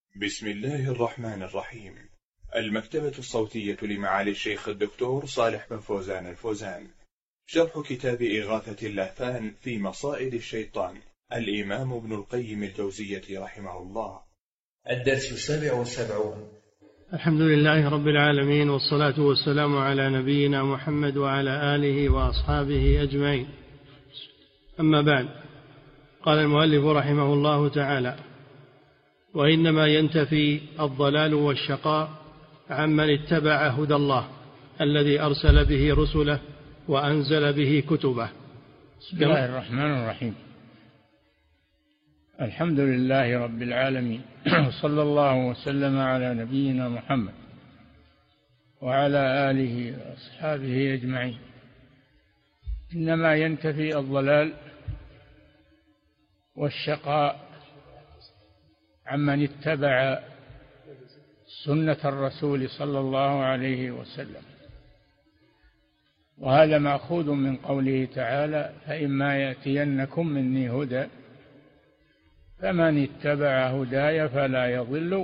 بسم الله الرحمن الرحيم. المكتبة الصوتية لمعالي الشيخ الدكتور صالح بن فوزان الفوزان، شرح كتاب إغاثة اللهفان في مصائد الشيطان، الإمام ابن القيم الجوزية رحمه الله. الدرس 77. الحمد لله رب العالمين، والصلاة والسلام على نبينا محمد وعلى آله وأصحابه أجمعين. أما بعد، قال المؤلف رحمه الله تعالى: وإنما ينتفي الضلال والشقاء عمن اتبع هدى الله الذي أرسل به رسله وأنزل به كتبه. بسم الله الرحمن الرحيم. الحمد لله رب العالمين، صلى الله وسلم على نبينا محمد وعلى آله وأصحابه أجمعين. إنما ينتفي الضلال والشقاء عمن اتبع سنة الرسول صلى الله عليه وسلم، وهذا مأخوذ من قوله تعالى: فإما يأتينكم مني هدى فمن اتبع هداي فلا يضل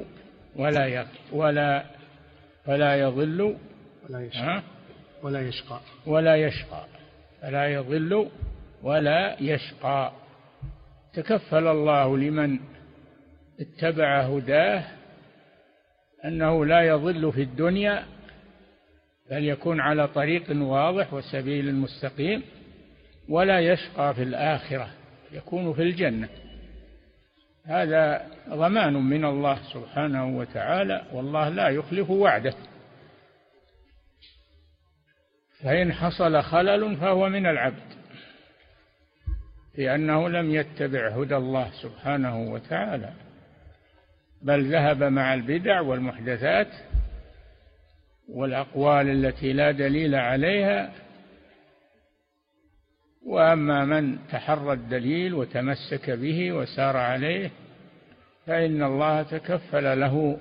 فلا يضل ولا يشقى. تكفل الله لمن اتبع هداه أنه لا يضل في الدنيا، بل يكون على طريق واضح وسبيل مستقيم، ولا يشقى في الآخرة، يكون في الجنة. هذا ضمان من الله سبحانه وتعالى، والله لا يخلف وعده، فإن حصل خلل فهو من العبد، لأنه لم يتبع هدى الله سبحانه وتعالى، بل ذهب مع البدع والمحدثات والأقوال التي لا دليل عليها. وأما من تحرى الدليل وتمسك به وسار عليه فإن الله تكفل له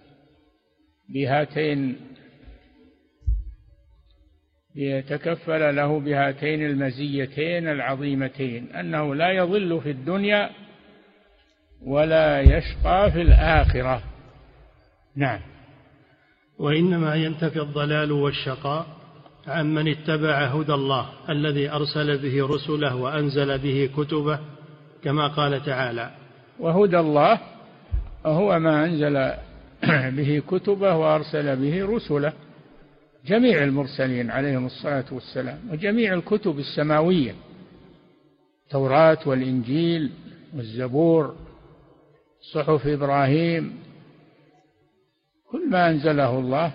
بهاتين المزيتين العظيمتين، أنه لا يضل في الدنيا ولا يشقى في الآخرة. نعم. وإنما ينتفي الضلال والشقاء عمن اتبع هدى الله الذي أرسل به رسله وأنزل به كتبه، كما قال تعالى: وهدى الله هو ما أنزل به كتبه وأرسل به رسله، جميع المرسلين عليهم الصلاة والسلام، وجميع الكتب السماوية، التوراة والإنجيل والزبور، صحف إبراهيم، كل ما أنزله الله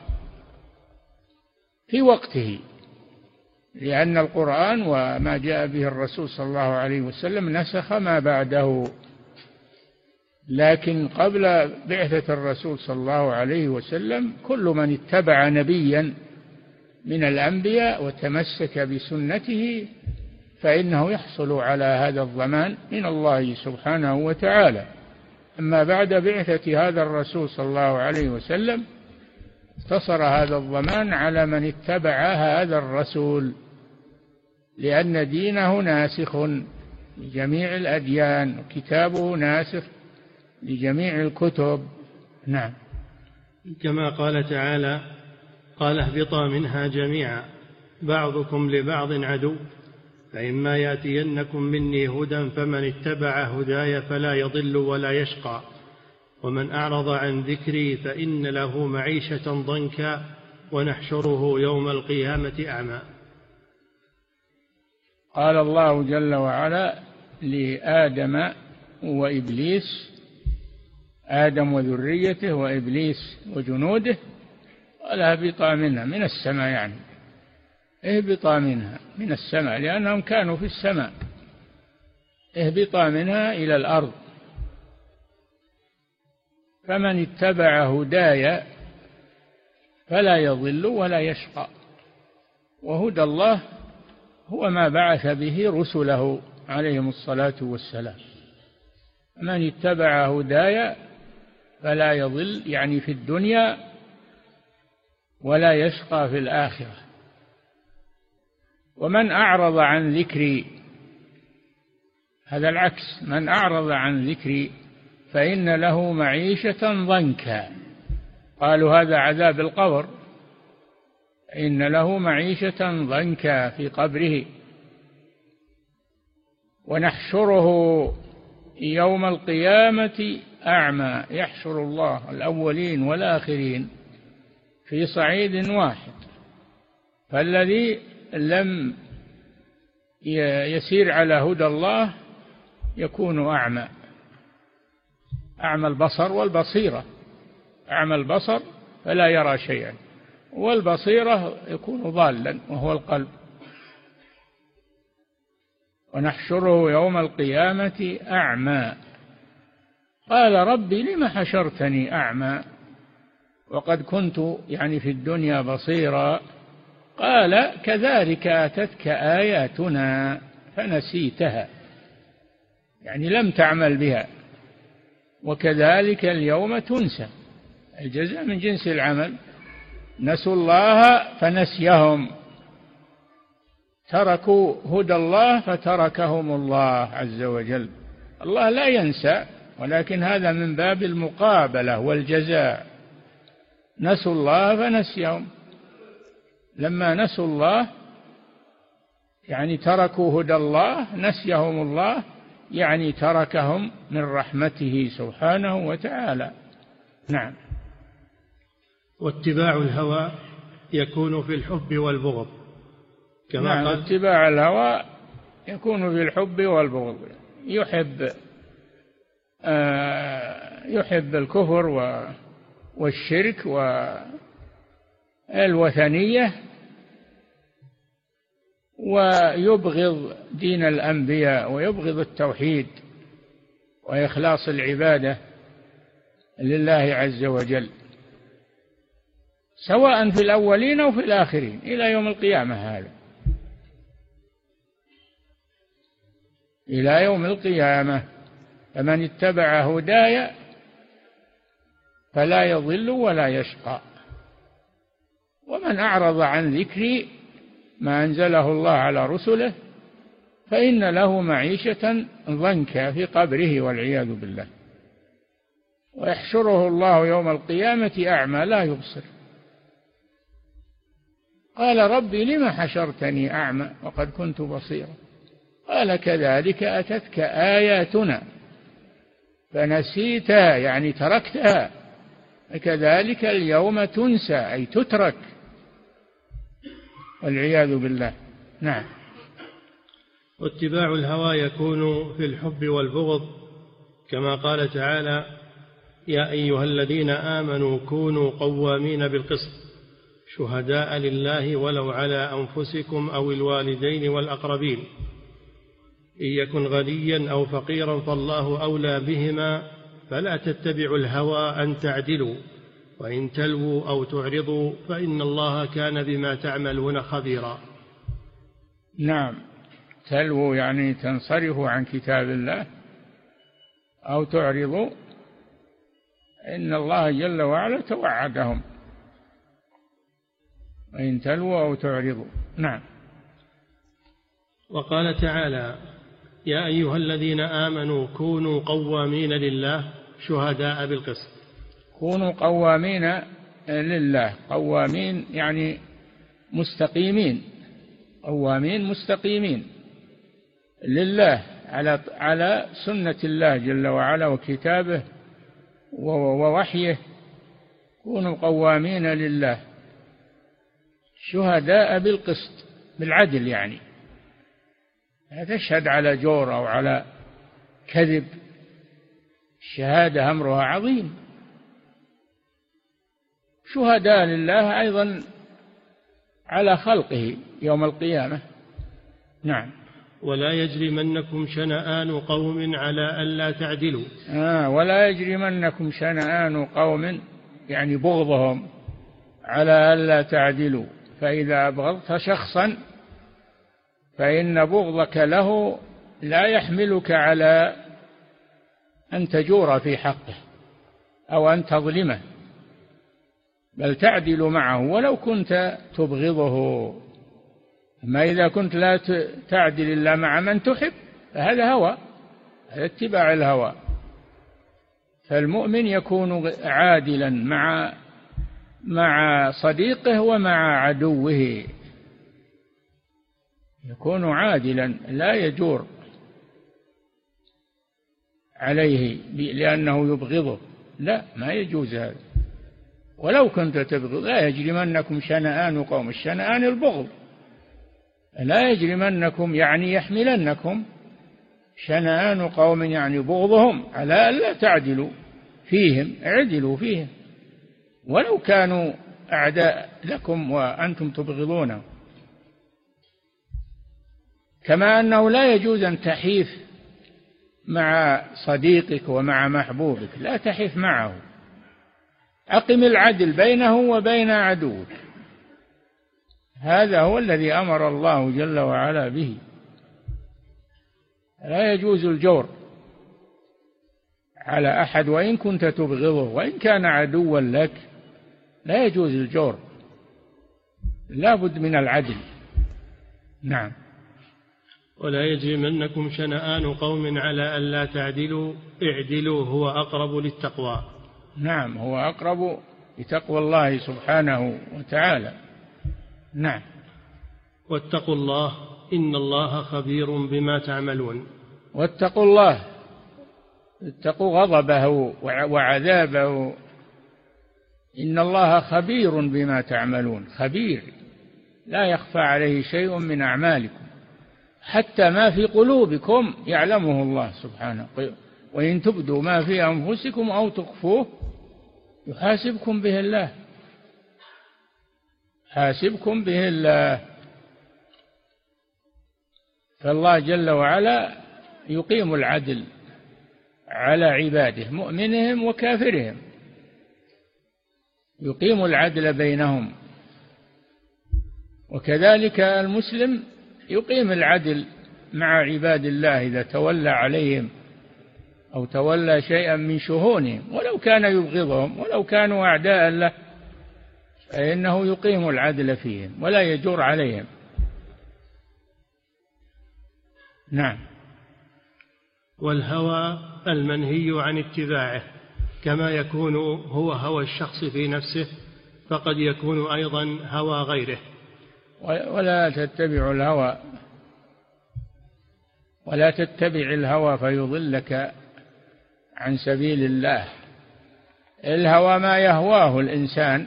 في وقته، لأن القرآن وما جاء به الرسول صلى الله عليه وسلم نسخ ما بعده. لكن قبل بعثة الرسول صلى الله عليه وسلم كل من اتبع نبيا من الأنبياء وتمسك بسنته فإنه يحصل على هذا الضمان من الله سبحانه وتعالى. أما بعد بعثة هذا الرسول صلى الله عليه وسلم اقتصر هذا الضمان على من اتبع هذا الرسول، لأن دينه ناسخ لجميع الأديان، وكتابه ناسخ لجميع الكتب. نعم. كما قال تعالى: قال اهبطا منها جميعا بعضكم لبعض عدو فإما يأتينكم مني هدى فمن اتبع هداي فلا يضل ولا يشقى ومن أعرض عن ذكري فإن له معيشة ضنكا ونحشره يوم القيامة أعمى. قال الله جل وعلا لآدم وإبليس، آدم وذريته وإبليس وجنوده، قال اهبطا منها، من السماء، يعني اهبطا منها من السماء، لأنهم كانوا في السماء، اهبطا منها إلى الأرض. فمن اتبع هداي فلا يضل ولا يشقى. وهدى الله هو ما بعث به رسله عليهم الصلاة والسلام. من اتبع هداي فلا يضل، يعني في الدنيا، ولا يشقى في الآخرة. ومن أعرض عن ذكري، هذا العكس، من أعرض عن ذكري فإن له معيشة ضنكا. قالوا هذا عذاب القبر، إن له معيشة ضنكا في قبره. ونحشره يوم القيامة أعمى. يحشر الله الأولين والآخرين في صعيد واحد، فالذي لم يسير على هدى الله يكون أعمى، أعمى البصر والبصيرة. أعمى البصر فلا يرى شيئا، والبصيرة يكون ضالا وهو القلب. ونحشره يوم القيامة أعمى. قال ربي لم حشرتني أعمى وقد كنت في الدنيا بصيرا. قال كذلك أتتك آياتنا فنسيتها، لم تعمل بها، وكذلك اليوم تنسى. الجزاء من جنس العمل. نسوا الله فنسيهم، تركوا هدى الله فتركهم الله عز وجل. الله لا ينسى، ولكن هذا من باب المقابلة والجزاء. نسوا الله فنسيهم، لما نسوا الله تركوا هدى الله، نسيهم الله تركهم من رحمته سبحانه وتعالى. نعم. واتباع الهوى يكون في الحب والبغض كما قال. اتباع الهوى يكون في الحب والبغض. يحب الكفر والشرك والوثنية، ويبغض دين الأنبياء، ويبغض التوحيد وإخلاص العبادة لله عز وجل، سواء في الأولين أو في الآخرين إلى يوم القيامة. هذا إلى يوم القيامة. فمن اتبع هداي فلا يضل ولا يشقى، ومن أعرض عن ذكري ما أنزله الله على رسله فإن له معيشة ضنكا في قبره والعياذ بالله. ويحشره الله يوم القيامة أعمى لا يبصر. قال ربي لم حشرتني أعمى وقد كنت بصيرا. قال كذلك أتتك آياتنا فنسيتها، تركتها، كذلك اليوم تنسى، أي تترك، والعياذ بالله. نعم. واتباع الهوى يكون في الحب والبغض كما قال تعالى: يا أيها الذين آمنوا كونوا قوامين بالقسط شهداء لله ولو على أنفسكم أو الوالدين والأقربين إن يكن غنيا أو فقيرا فالله أولى بهما فلا تتبعوا الهوى أن تعدلوا وإن تلووا أو تعرضوا فإن الله كان بما تعملون خبيرا. نعم. تلووا تنصرفوا عن كتاب الله، أو تعرضوا، إن الله جل وعلا توعدهم. وإن تلووا أو تعرضوا. نعم. وقال تعالى: يا أيها الذين آمنوا كونوا قوامين لله شهداء بالقسط. كونوا قوامين لله. قوامين مستقيمين. قوامين مستقيمين لله على سنة الله جل وعلا وكتابه ووحيه. كونوا قوامين لله شهداء بالقسط، بالعدل، لا تشهد على جور أو على كذب. الشهادة أمرها عظيم. شهداء لله أيضا على خلقه يوم القيامة. نعم. ولا يجرمنكم شنآن قوم على ألا تعدلوا. ولا يجرمنكم شنآن قوم، بغضهم، على ألا تعدلوا. فإذا أبغضت شخصا فإن بغضك له لا يحملك على أن تجور في حقه أو أن تظلمه، بل تعدل معه ولو كنت تبغضه. أما إذا كنت لا تعدل إلا مع من تحب فهذا هوى، هذا اتباع الهوى. فالمؤمن يكون عادلا مع صديقه ومع عدوه، يكون عادلا لا يجور عليه لأنه يبغضه، لا، ما يجوز هذا. ولو كنت تبغض لا يجرمنكم شنآن قوم، الشنآن البغض، لا يجرمنكم يعني يحملنكم شنآن قوم يعني بغضهم على ألا تعدلوا فيهم، اعدلوا فيهم ولو كانوا أعداء لكم وأنتم تبغضونهم. كما أنه لا يجوز أن تحيف مع صديقك ومع محبوبك، لا تحيف معه، أقم العدل بينه وبين عدوك، هذا هو الذي أمر الله جل وعلا به. لا يجوز الجور على أحد وإن كنت تبغضه وإن كان عدوا لك، لا يجوز الجور، لا بد من العدل. نعم. ولا يجرمنكم شنآن قوم على ألا تعدلوا اعدلوا هو أقرب للتقوى. نعم، هو أقرب لتقوى الله سبحانه وتعالى. نعم. واتقوا الله إن الله خبير بما تعملون. واتقوا الله، اتقوا غضبه وعذابه، إن الله خبير بما تعملون، خبير لا يخفى عليه شيء من أعمالكم، حتى ما في قلوبكم يعلمه الله سبحانه، وإن تبدوا ما في أنفسكم أو تخفوه يحاسبكم به الله، حاسبكم به الله. فالله جل وعلا يقيم العدل على عباده مؤمنهم وكافرهم، يقيم العدل بينهم، وكذلك المسلم يقيم العدل مع عباد الله إذا تولى عليهم أو تولى شيئا من شؤونهم ولو كان يبغضهم ولو كانوا أعداء له، فإنه يقيم العدل فيهم ولا يجور عليهم. نعم. والهوى المنهي عن اتباعه كما يكون هو هوى الشخص في نفسه فقد يكون أيضا هوى غيره. ولا تتبع الهوى فيضلك عن سبيل الله. الهوى ما يهواه الإنسان،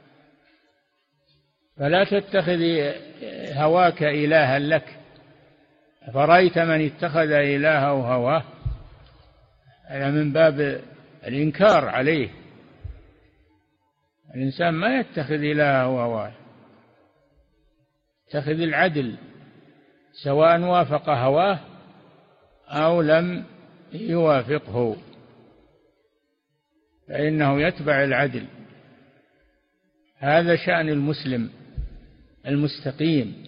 فلا تتخذ هواك إلها لك. فرأيت من اتخذ إلهه هواه، هذا من باب الإنكار عليه. الإنسان ما يتخذ إلهه هواه، يتخذ العدل سواء وافق هواه أو لم يوافقه، فإنه يتبع العدل. هذا شأن المسلم المستقيم.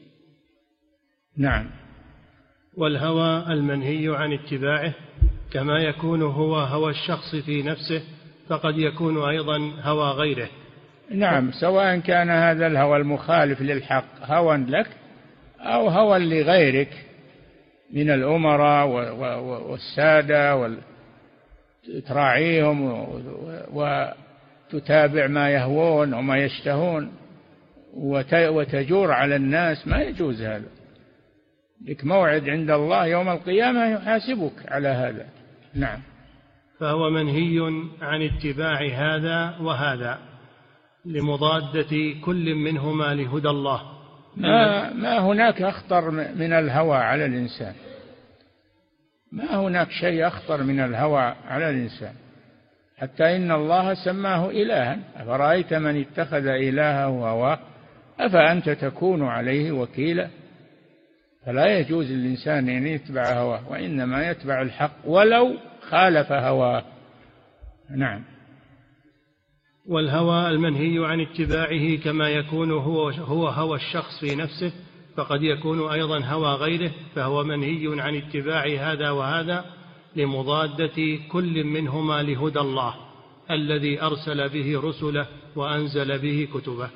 نعم. والهوى المنهي عن اتباعه كما يكون هو هوى الشخص في نفسه فقد يكون أيضا هوى غيره. نعم، سواء كان هذا الهوى المخالف للحق هوى لك أو هوى لغيرك من الأمراء والسادة، وتراعيهم وتتابع ما يهوون وما يشتهون وتجور على الناس، ما يجوز هذا. لك موعد عند الله يوم القيامة يحاسبك على هذا. نعم. فهو منهي عن اتباع هذا وهذا لمضادة كل منهما لهدى الله. ما هناك أخطر من الهوى على الإنسان، ما هناك شيء أخطر من الهوى على الإنسان، حتى إن الله سماه إلها. أفرأيت من اتخذ إلهه هواه أفأنت تكون عليه وكيلا. فلا يجوز للإنسان أن يتبع هواه، وإنما يتبع الحق ولو خالف هواه. نعم. والهوى المنهي عن اتباعه كما يكون هو هوى الشخص في نفسه فقد يكون أيضا هوى غيره، فهو منهي عن اتباع هذا وهذا لمضادة كل منهما لهدى الله الذي أرسل به رسله وأنزل به كتبه.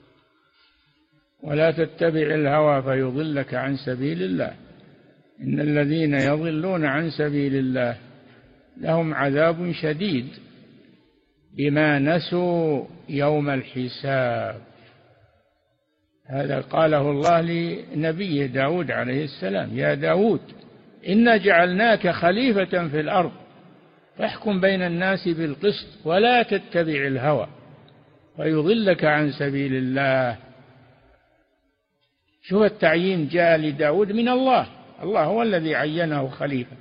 ولا تتبع الهوى فيضلك عن سبيل الله، إن الذين يضلون عن سبيل الله لهم عذاب شديد بما نسوا يوم الحساب. هذا قاله الله لنبيه داود عليه السلام: يا داود إنا جعلناك خليفة في الأرض فاحكم بين الناس بالقسط ولا تتبع الهوى فيضلك عن سبيل الله. شوف التعيين جاء لداود من الله، الله هو الذي عينه خليفة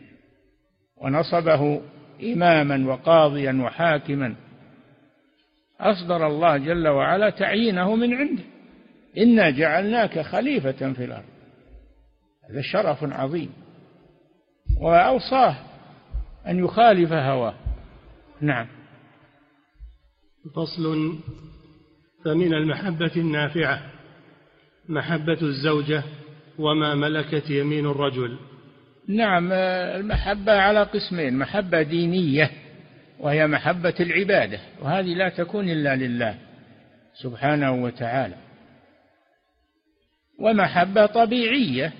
ونصبه إماما وقاضيا وحاكما. أصدر الله جل وعلا تعيينه من عنده: إنا جعلناك خليفة في الأرض. هذا شرف عظيم، وأوصاه أن يخالف هواه. نعم. فصل. فمن المحبة النافعة محبة الزوجة وما ملكت يمين الرجل. نعم، المحبة على قسمين: محبة دينية وهي محبة العبادة، وهذه لا تكون إلا لله سبحانه وتعالى، ومحبة طبيعية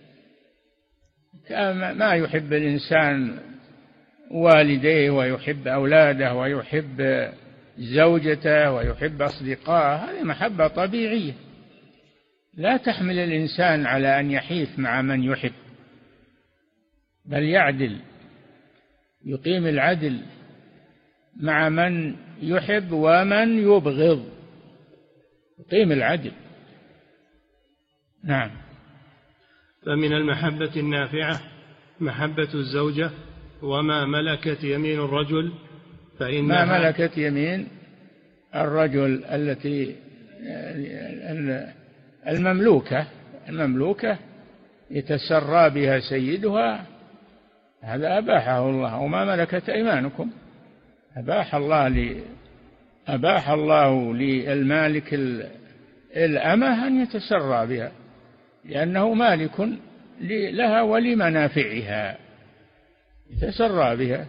ما يحب الإنسان والديه ويحب أولاده ويحب زوجته ويحب أصدقائه، هذه محبة طبيعية لا تحمل الإنسان على أن يحيف مع من يحب، بل يعدل، يقيم العدل مع من يحب ومن يبغض، يقيم العدل. نعم. فمن المحبة النافعة محبة الزوجة وما ملكت يمين الرجل، ما ملكت يمين الرجل التي المملوكة يتسرى بها سيدها، هذا أباحه الله. وما ملكت أيمانكم أباح الله للمالك الأمة أن يتسرى بها، لأنه مالك لها ولمنافعها، يتسرى بها.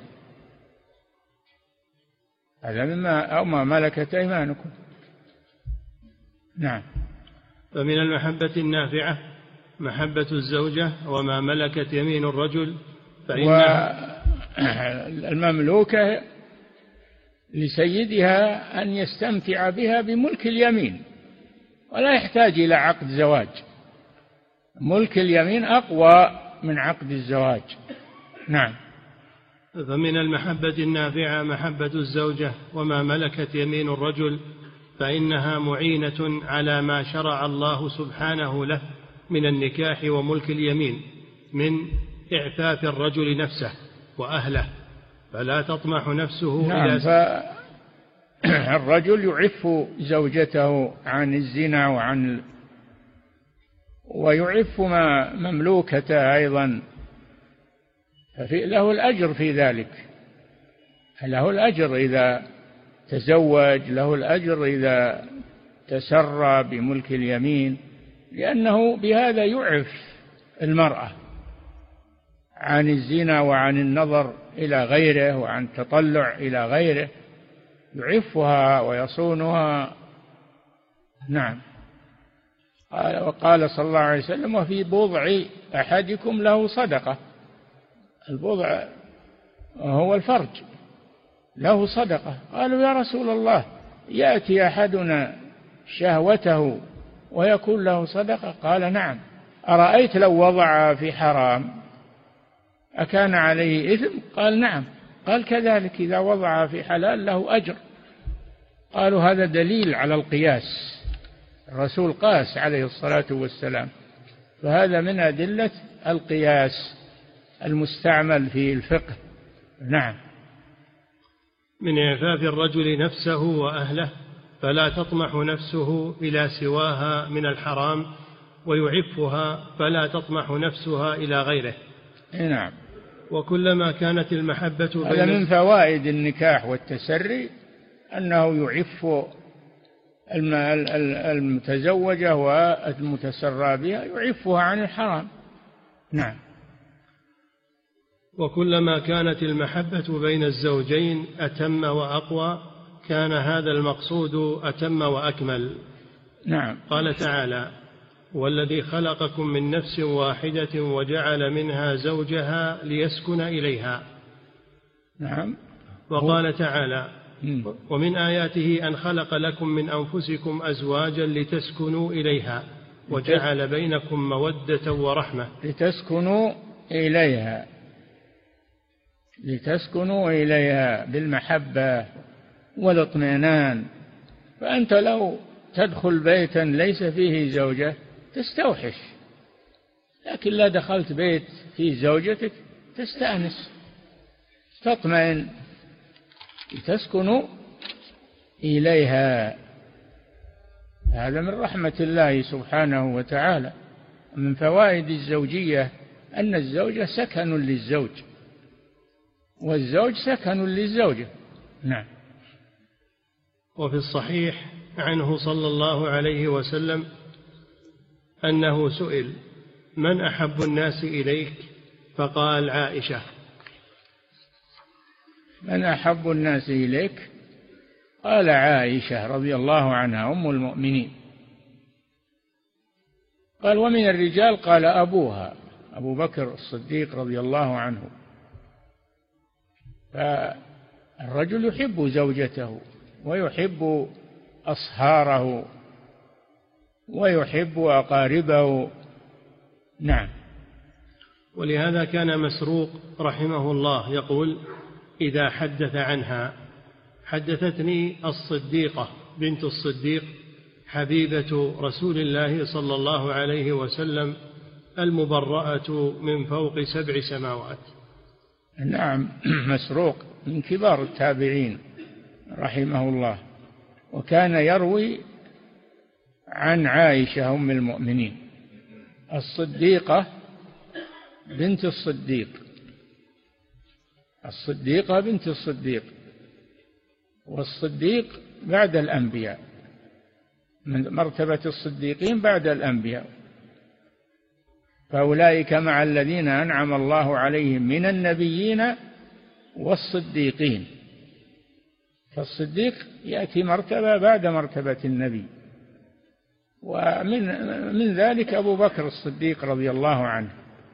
هذا ما ملكت أيمانكم. نعم. فمن المحبة النافعة محبة الزوجة وما ملكت يمين الرجل، والمملوكة لسيدها أن يستمتع بها بملك اليمين ولا يحتاج إلى عقد زواج. ملك اليمين أقوى من عقد الزواج. نعم. فمن المحبة النافعة محبة الزوجة وما ملكت يمين الرجل، فإنها معينة على ما شرع الله سبحانه له من النكاح وملك اليمين من إعفاف الرجل نفسه وأهله، فلا تطمح نفسه. نعم. فالرجل يعف زوجته عن الزنا ويعف مملوكته أيضا، له الأجر في ذلك، له الأجر إذا تزوج، له الأجر إذا تسرى بملك اليمين، لأنه بهذا يعف المرأة عن الزنا وعن النظر إلى غيره وعن التطلع إلى غيره، يعفها ويصونها. نعم. وقال صلى الله عليه وسلم: وفي بضع أحدكم له صدقة. البضع هو الفرج، له صدقة. قالوا: يا رسول الله، يأتي أحدنا شهوته ويكون له صدقة؟ قال: نعم. أرأيت لو وضع في حرام أكان عليه إثم؟ قال: نعم. قال: كذلك إذا وضع في حلال له أجر. قالوا: هذا دليل على القياس، الرسول قاس عليه الصلاة والسلام، فهذا من أدلة القياس المستعمل في الفقه. نعم. من إعفاف الرجل نفسه وأهله، فلا تطمح نفسه إلى سواها من الحرام، ويعفها فلا تطمح نفسها إلى غيره. نعم. وكلما كانت المحبة هذا من فوائد النكاح والتسري، أنه يعف المتزوجة والمتسرى بها، يعفها عن الحرام. نعم. وكلما كانت المحبة بين الزوجين أتم وأقوى، كان هذا المقصود أتم وأكمل. نعم. قال تعالى: والذي خلقكم من نفس واحدة وجعل منها زوجها ليسكن إليها. نعم. وقال تعالى: ومن آياته أن خلق لكم من أنفسكم أزواجا لتسكنوا إليها وجعل بينكم مودة ورحمة. لتسكنوا إليها بالمحبة والاطمئنان. فأنت لو تدخل بيتا ليس فيه زوجة تستوحش، لكن لا دخلت بيت فيه زوجتك تستأنس تطمئن. لتسكنوا إليها، هذا من رحمة الله سبحانه وتعالى. من فوائد الزوجية أن الزوجة سكن للزوج والزوج سكن للزوجة. نعم. وفي الصحيح عنه صلى الله عليه وسلم أنه سئل: من أحب الناس إليك؟ فقال: عائشة. من أحب الناس إليك؟ قال: عائشة رضي الله عنها أم المؤمنين. قال: ومن الرجال؟ قال: أبوها أبو بكر الصديق رضي الله عنه. فالرجل يحب زوجته ويحب أصهاره ويحب أقاربه. نعم. ولهذا كان مسروق رحمه الله يقول إذا حدث عنها: حدثتني الصديقة بنت الصديق حبيبة رسول الله صلى الله عليه وسلم المبرأة من فوق 7 سماوات. نعم. مسروق من كبار التابعين رحمه الله، وكان يروي عن عائشة أم المؤمنين الصديقة بنت الصديق، الصديقة بنت الصديق، والصديق بعد الأنبياء، من مرتبة الصديقين بعد الأنبياء. فأولئك مع الذين أنعم الله عليهم من النبيين والصديقين. فالصديق يأتي مرتبة بعد مرتبة النبي. ومن ذلك أبو بكر الصديق رضي الله عنه،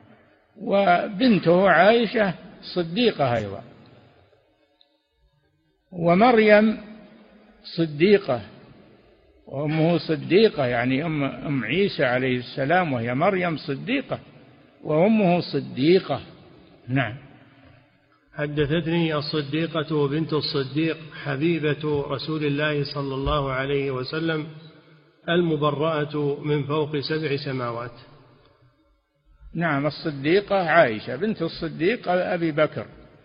وبنته عائشة صديقة أيضا، ومريم صديقة وأمه صديقة، يعني أم عيسى عليه السلام، وهي مريم صديقة وأمه صديقة. نعم. حدثتني الصديقة بنت الصديق حبيبة رسول الله صلى الله عليه وسلم المبرأة من فوق 7 سماوات. نعم. الصديقة عائشة بنت الصديق أبي بكر،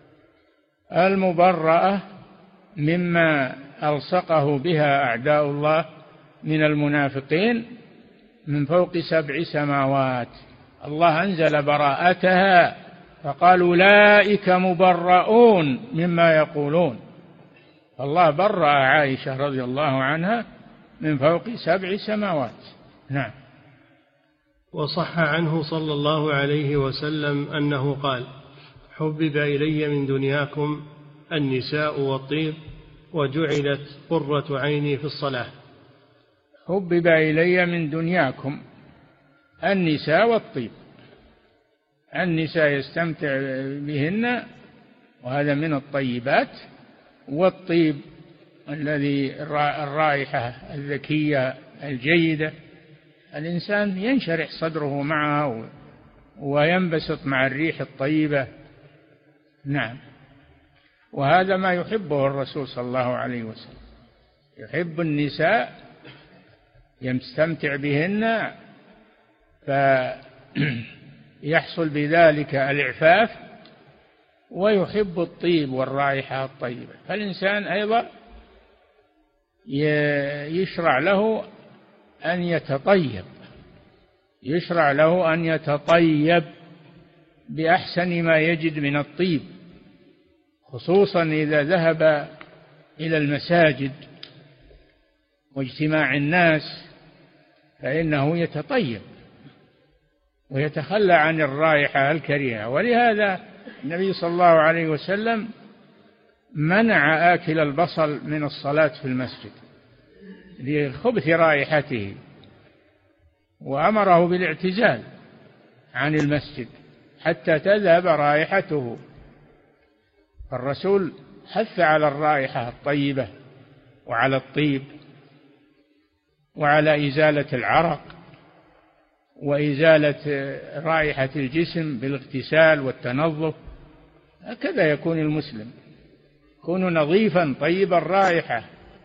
المبرأة مما ألصقه بها أعداء الله من المنافقين من فوق 7 سماوات. الله أنزل براءتها فقال: أولئك مبرؤون مما يقولون. الله برأ عائشة رضي الله عنها من فوق 7 سماوات. نعم. وصح عنه صلى الله عليه وسلم أنه قال: حبب إلي من دنياكم النساء والطيب وجعلت قرة عيني في الصلاة. حبب إلي من دنياكم النساء والطيب، النساء يستمتع بهن وهذا من الطيبات، والطيب الذي الرائحة الذكية الجيدة، الإنسان ينشرح صدره معها وينبسط مع الريح الطيبة. نعم. وهذا ما يحبه الرسول صلى الله عليه وسلم، يحب النساء يستمتع بهن فيحصل بذلك الإعفاف، ويحب الطيب والرائحة الطيبة. فالإنسان أيضا يشرع له أن يتطيب، يشرع له أن يتطيب بأحسن ما يجد من الطيب، خصوصا إذا ذهب إلى المساجد واجتماع الناس فإنه يتطيب ويتخلى عن الرائحة الكريهة. ولهذا النبي صلى الله عليه وسلم منع آكل البصل من الصلاة في المسجد لخبث رائحته، وأمره بالاعتزال عن المسجد حتى تذهب رائحته. الرسول حث على الرائحة الطيبة وعلى الطيب وعلى إزالة العرق وإزالة رائحة الجسم بالاغتسال والتنظف. هكذا يكون المسلم، يكون نظيفا طيب الرائحة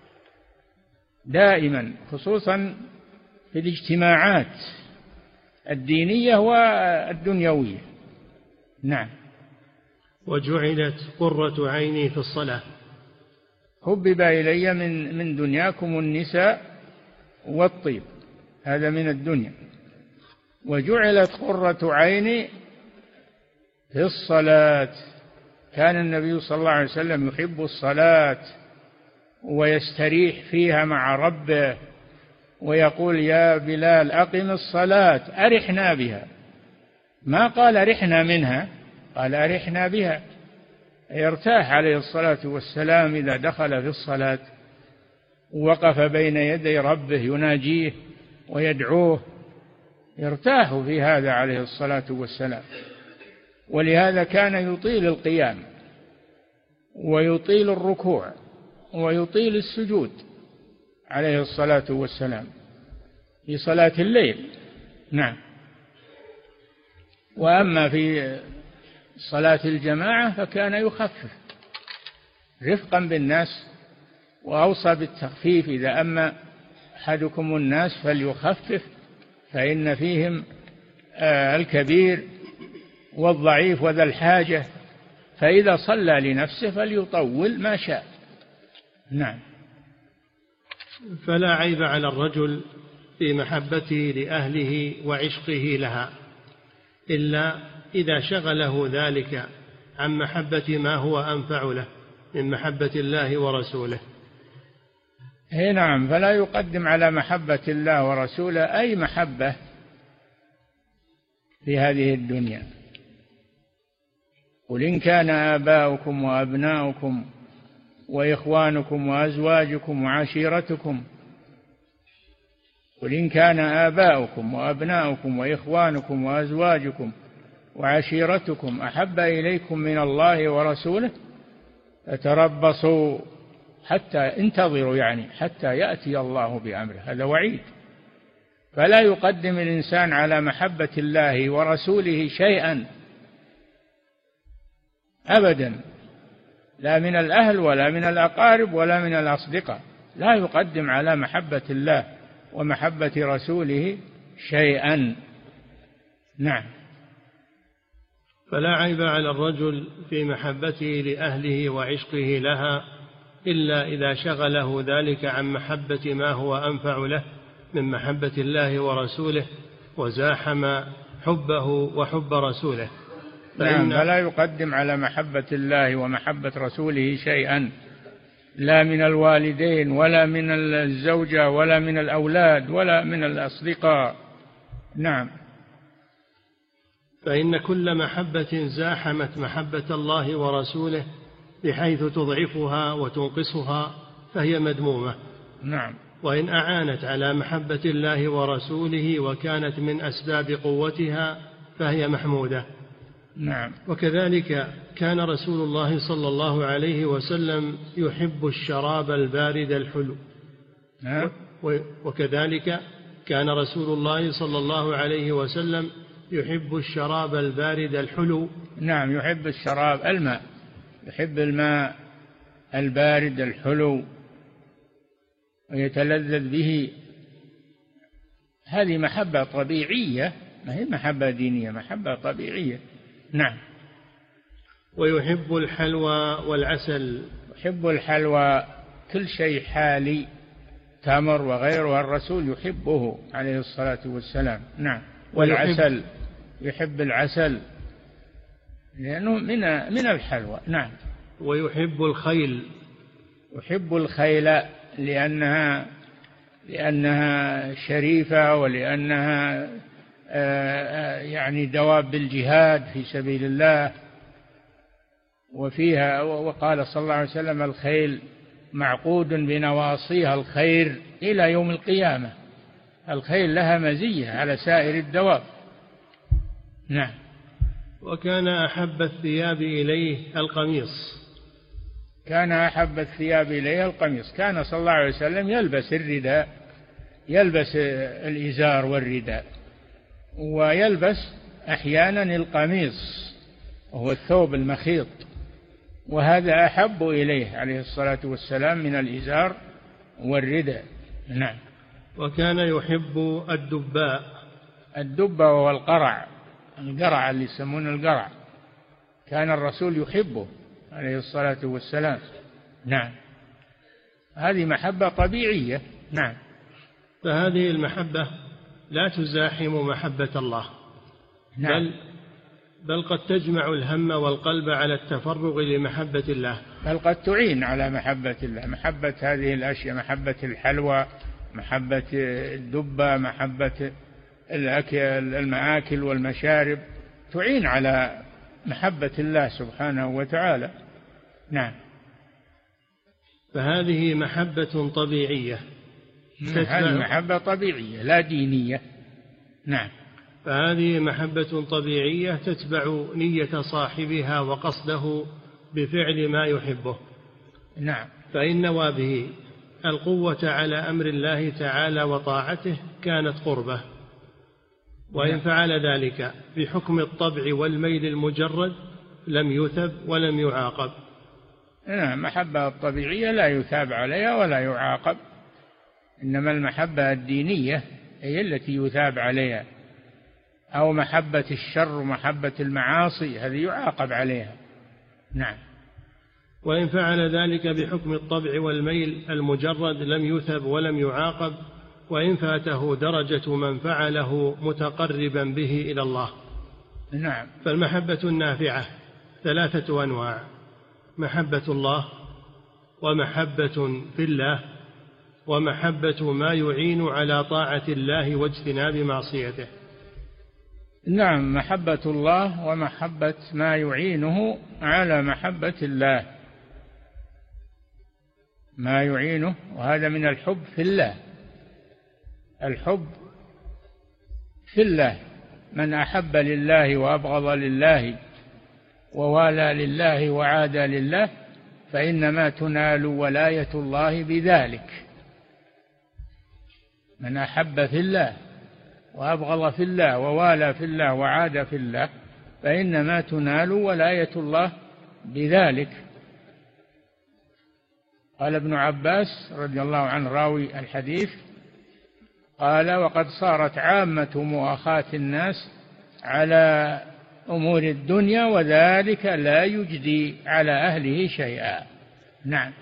دائما، خصوصا في الاجتماعات الدينية والدنيوية. نعم. وجعلت قرة عيني في الصلاة. حبب إلي من دنياكم النساء والطيب، هذا من الدنيا. وجعلت قرة عيني في الصلاة. كان النبي صلى الله عليه وسلم يحب الصلاة ويستريح فيها مع ربه، ويقول يا بلال أقم الصلاة أرحنا بها، ما قال أرحنا منها، قال أرحنا بها. يرتاح عليه الصلاة والسلام إذا دخل في الصلاة ووقف بين يدي ربه يناجيه ويدعوه، يرتاح في هذا عليه الصلاة والسلام. ولهذا كان يطيل القيام ويطيل الركوع ويطيل السجود عليه الصلاة والسلام في صلاة الليل. نعم. وأما في صلاة الجماعة فكان يخفف رفقا بالناس، وأوصى بالتخفيف: إذا أما أحدكم الناس فليخفف فإن فيهم الكبير والضعيف وذا الحاجة، فإذا صلى لنفسه فليطول ما شاء. نعم. فلا عيب على الرجل في محبته لأهله وعشقه لها، إلا إذا شغله ذلك عن محبة ما هو أنفع له من محبة الله ورسوله. نعم. فلا يقدم على محبة الله ورسوله أي محبة في هذه الدنيا. قل إن كان آباؤكم وأبناؤكم وإخوانكم وأزواجكم وعشيرتكم، قل إن كان آباؤكم وأبناؤكم وإخوانكم وأزواجكم وعشيرتكم أحب إليكم من الله ورسوله فتربصوا حتى انتظروا، يعني حتى يأتي الله بأمره. هذا وعيد. فلا يقدم الإنسان على محبة الله ورسوله شيئا أبدا، لا من الأهل ولا من الأقارب ولا من الأصدقاء، لا يقدم على محبة الله ومحبة رسوله شيئا. نعم. فلا عيب على الرجل في محبته لأهله وعشقه لها، إلا إذا شغله ذلك عن محبة ما هو أنفع له من محبة الله ورسوله وزاحم حبه وحب رسوله. نعم. فلا يقدم على محبة الله ومحبة رسوله شيئا، لا من الوالدين ولا من الزوجة ولا من الأولاد ولا من الأصدقاء. نعم. فإن كل محبة زاحمت محبة الله ورسوله بحيث تضعفها وتنقصها فهي مذمومة. نعم. وإن أعانت على محبة الله ورسوله وكانت من أسباب قوتها فهي محمودة. نعم. وكذلك كان رسول الله صلى الله عليه وسلم يحب الشراب البارد الحلو. وكذلك كان رسول الله صلى الله عليه وسلم يحب الشراب البارد الحلو. نعم. يحب الشراب، الماء، يحب الماء البارد الحلو ويتلذذ به. هذه محبة طبيعية، ما هي محبة دينية، محبة طبيعية. نعم. ويحب الحلوى والعسل. يحب الحلوى، كل شيء حالي، تمر وغيره، الرسول يحبه عليه الصلاة والسلام. نعم. والعسل، يحب العسل لأنه من الحلوى. نعم. ويحب الخيل. يحب الخيل لأنها شريفة، ولأنها يعني دواب الجهاد في سبيل الله وفيها. وقال صلى الله عليه وسلم: الخيل معقود بنواصيها الخير إلى يوم القيامة. الخيل لها مزية على سائر الدواب. نعم. وكان أحب الثياب إليه القميص. كان أحب الثياب إليه القميص. كان صلى الله عليه وسلم يلبس الرداء، يلبس الإزار والرداء، ويلبس أحيانا القميص وهو الثوب المخيط، وهذا أحب إليه عليه الصلاة والسلام من الإزار والرداء. نعم. وكان يحب الدباء. الدب وهو القرع اللي يسمونه القرع، كان الرسول يحبه عليه الصلاة والسلام. نعم. هذه محبة طبيعية. نعم. فهذه المحبة لا تزاحم محبة الله. نعم. بل قد تجمع الهم والقلب على التفرغ لمحبة الله، بل قد تعين على محبة الله. محبة هذه الأشياء، محبة الحلوى، محبة الدبة، محبة المآكل والمشارب، تعين على محبة الله سبحانه وتعالى. نعم. فهذه محبة طبيعية. هذه محبة طبيعية لا دينية. نعم. فهذه محبة طبيعية تتبع نية صاحبها وقصده بفعل ما يحبه. نعم. فإن نوى به القوة على أمر الله تعالى وطاعته كانت قربة، وإن فعل ذلك بحكم الطبع والميل المجرد لم يثب ولم يعاقب. نعم. محبة الطبيعية لا يثاب عليها ولا يعاقب، إنما المحبة الدينية هي التي يثاب عليها، أو محبة الشر ومحبة المعاصي هذه يعاقب عليها. نعم. وإن فعل ذلك بحكم الطبع والميل المجرد لم يثب ولم يعاقب، وإن فاته درجة من فعله متقربا به إلى الله. نعم. فالمحبة النافعة 3 أنواع: محبة الله، ومحبة في الله، ومحبة ما يعين على طاعة الله واجتناب معصيته. نعم. محبة الله ومحبة ما يعينه على محبة الله، ما يعينه، وهذا من الحب في الله. الحب في الله، من أحب لله وأبغض لله ووالى لله وعادى لله فإنما تنال ولاية الله بذلك. من أحب في الله وأبغض في الله ووالى في الله وعاد في الله فإنما تنال ولاية الله بذلك. قال ابن عباس رضي الله عنه راوي الحديث قال: وقد صارت عامة مؤاخاة الناس على أمور الدنيا وذلك لا يجدي على أهله شيئا. نعم.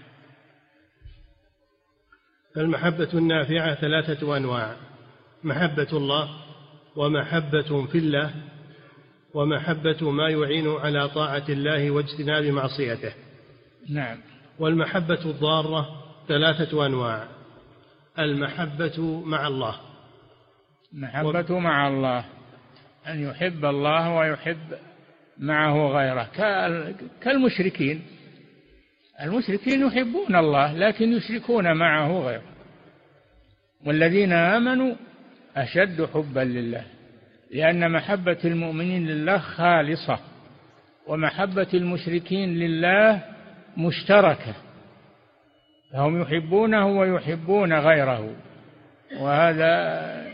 فالمحبة النافعة 3 أنواع: محبة الله، ومحبة في الله، ومحبة ما يعين على طاعة الله واجتناب معصيته. نعم. والمحبة الضارة 3 أنواع: المحبة مع الله. محبة مع الله، أن يحب الله ويحب معه غيره، كالمشركين. المشركين يحبون الله لكن يشركون معه غيره، والذين آمنوا أشد حبا لله، لأن محبة المؤمنين لله خالصة، ومحبة المشركين لله مشتركة، فهم يحبونه ويحبون غيره. وهذا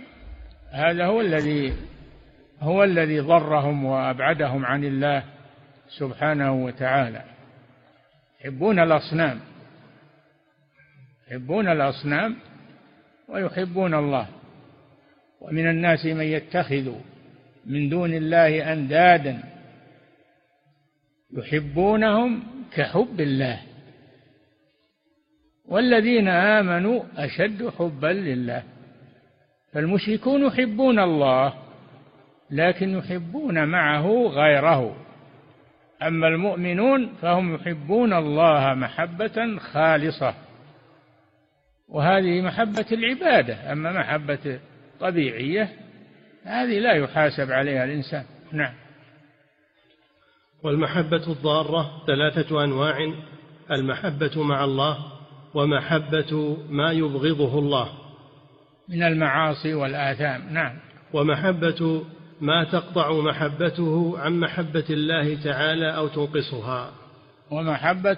هو الذي ضرهم وأبعدهم عن الله سبحانه وتعالى. يحبون الأصنام ويحبون الله. ومن الناس من يتخذ من دون الله أندادا يحبونهم كحب الله، والذين آمنوا أشد حبا لله. فالمشركون يحبون الله لكن يحبون معه غيره، أما المؤمنون فهم يحبون الله محبة خالصة، وهذه محبة العبادة. أما محبة طبيعية هذه لا يحاسب عليها الإنسان. نعم. والمحبة الضارة 3 أنواع: المحبة مع الله، ومحبة ما يبغضه الله من المعاصي والآثام. نعم. ومحبة ما تقطع محبته عن محبة الله تعالى أو تنقصها. ومحبة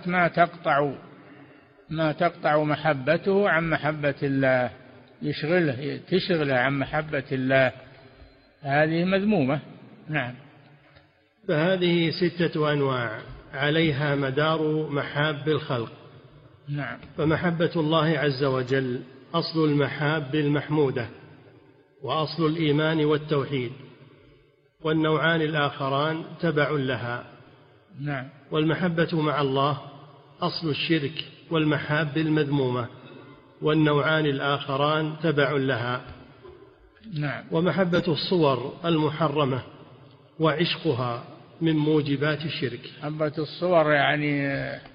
ما تقطع محبته عن محبة الله، تشغله عن محبة الله، هذه مذمومة. نعم. فهذه 6 أنواع عليها مدار محاب الخلق. نعم. فمحبة الله عز وجل أصل المحاب المحمودة، وأصل الإيمان والتوحيد، والنوعان الآخران تبع لها. نعم. والمحبة مع الله أصل الشرك والمحاب المذمومة، والنوعان الآخران تبع لها. نعم. ومحبة الصور المحرمة وعشقها من موجبات الشرك. محبة الصور يعني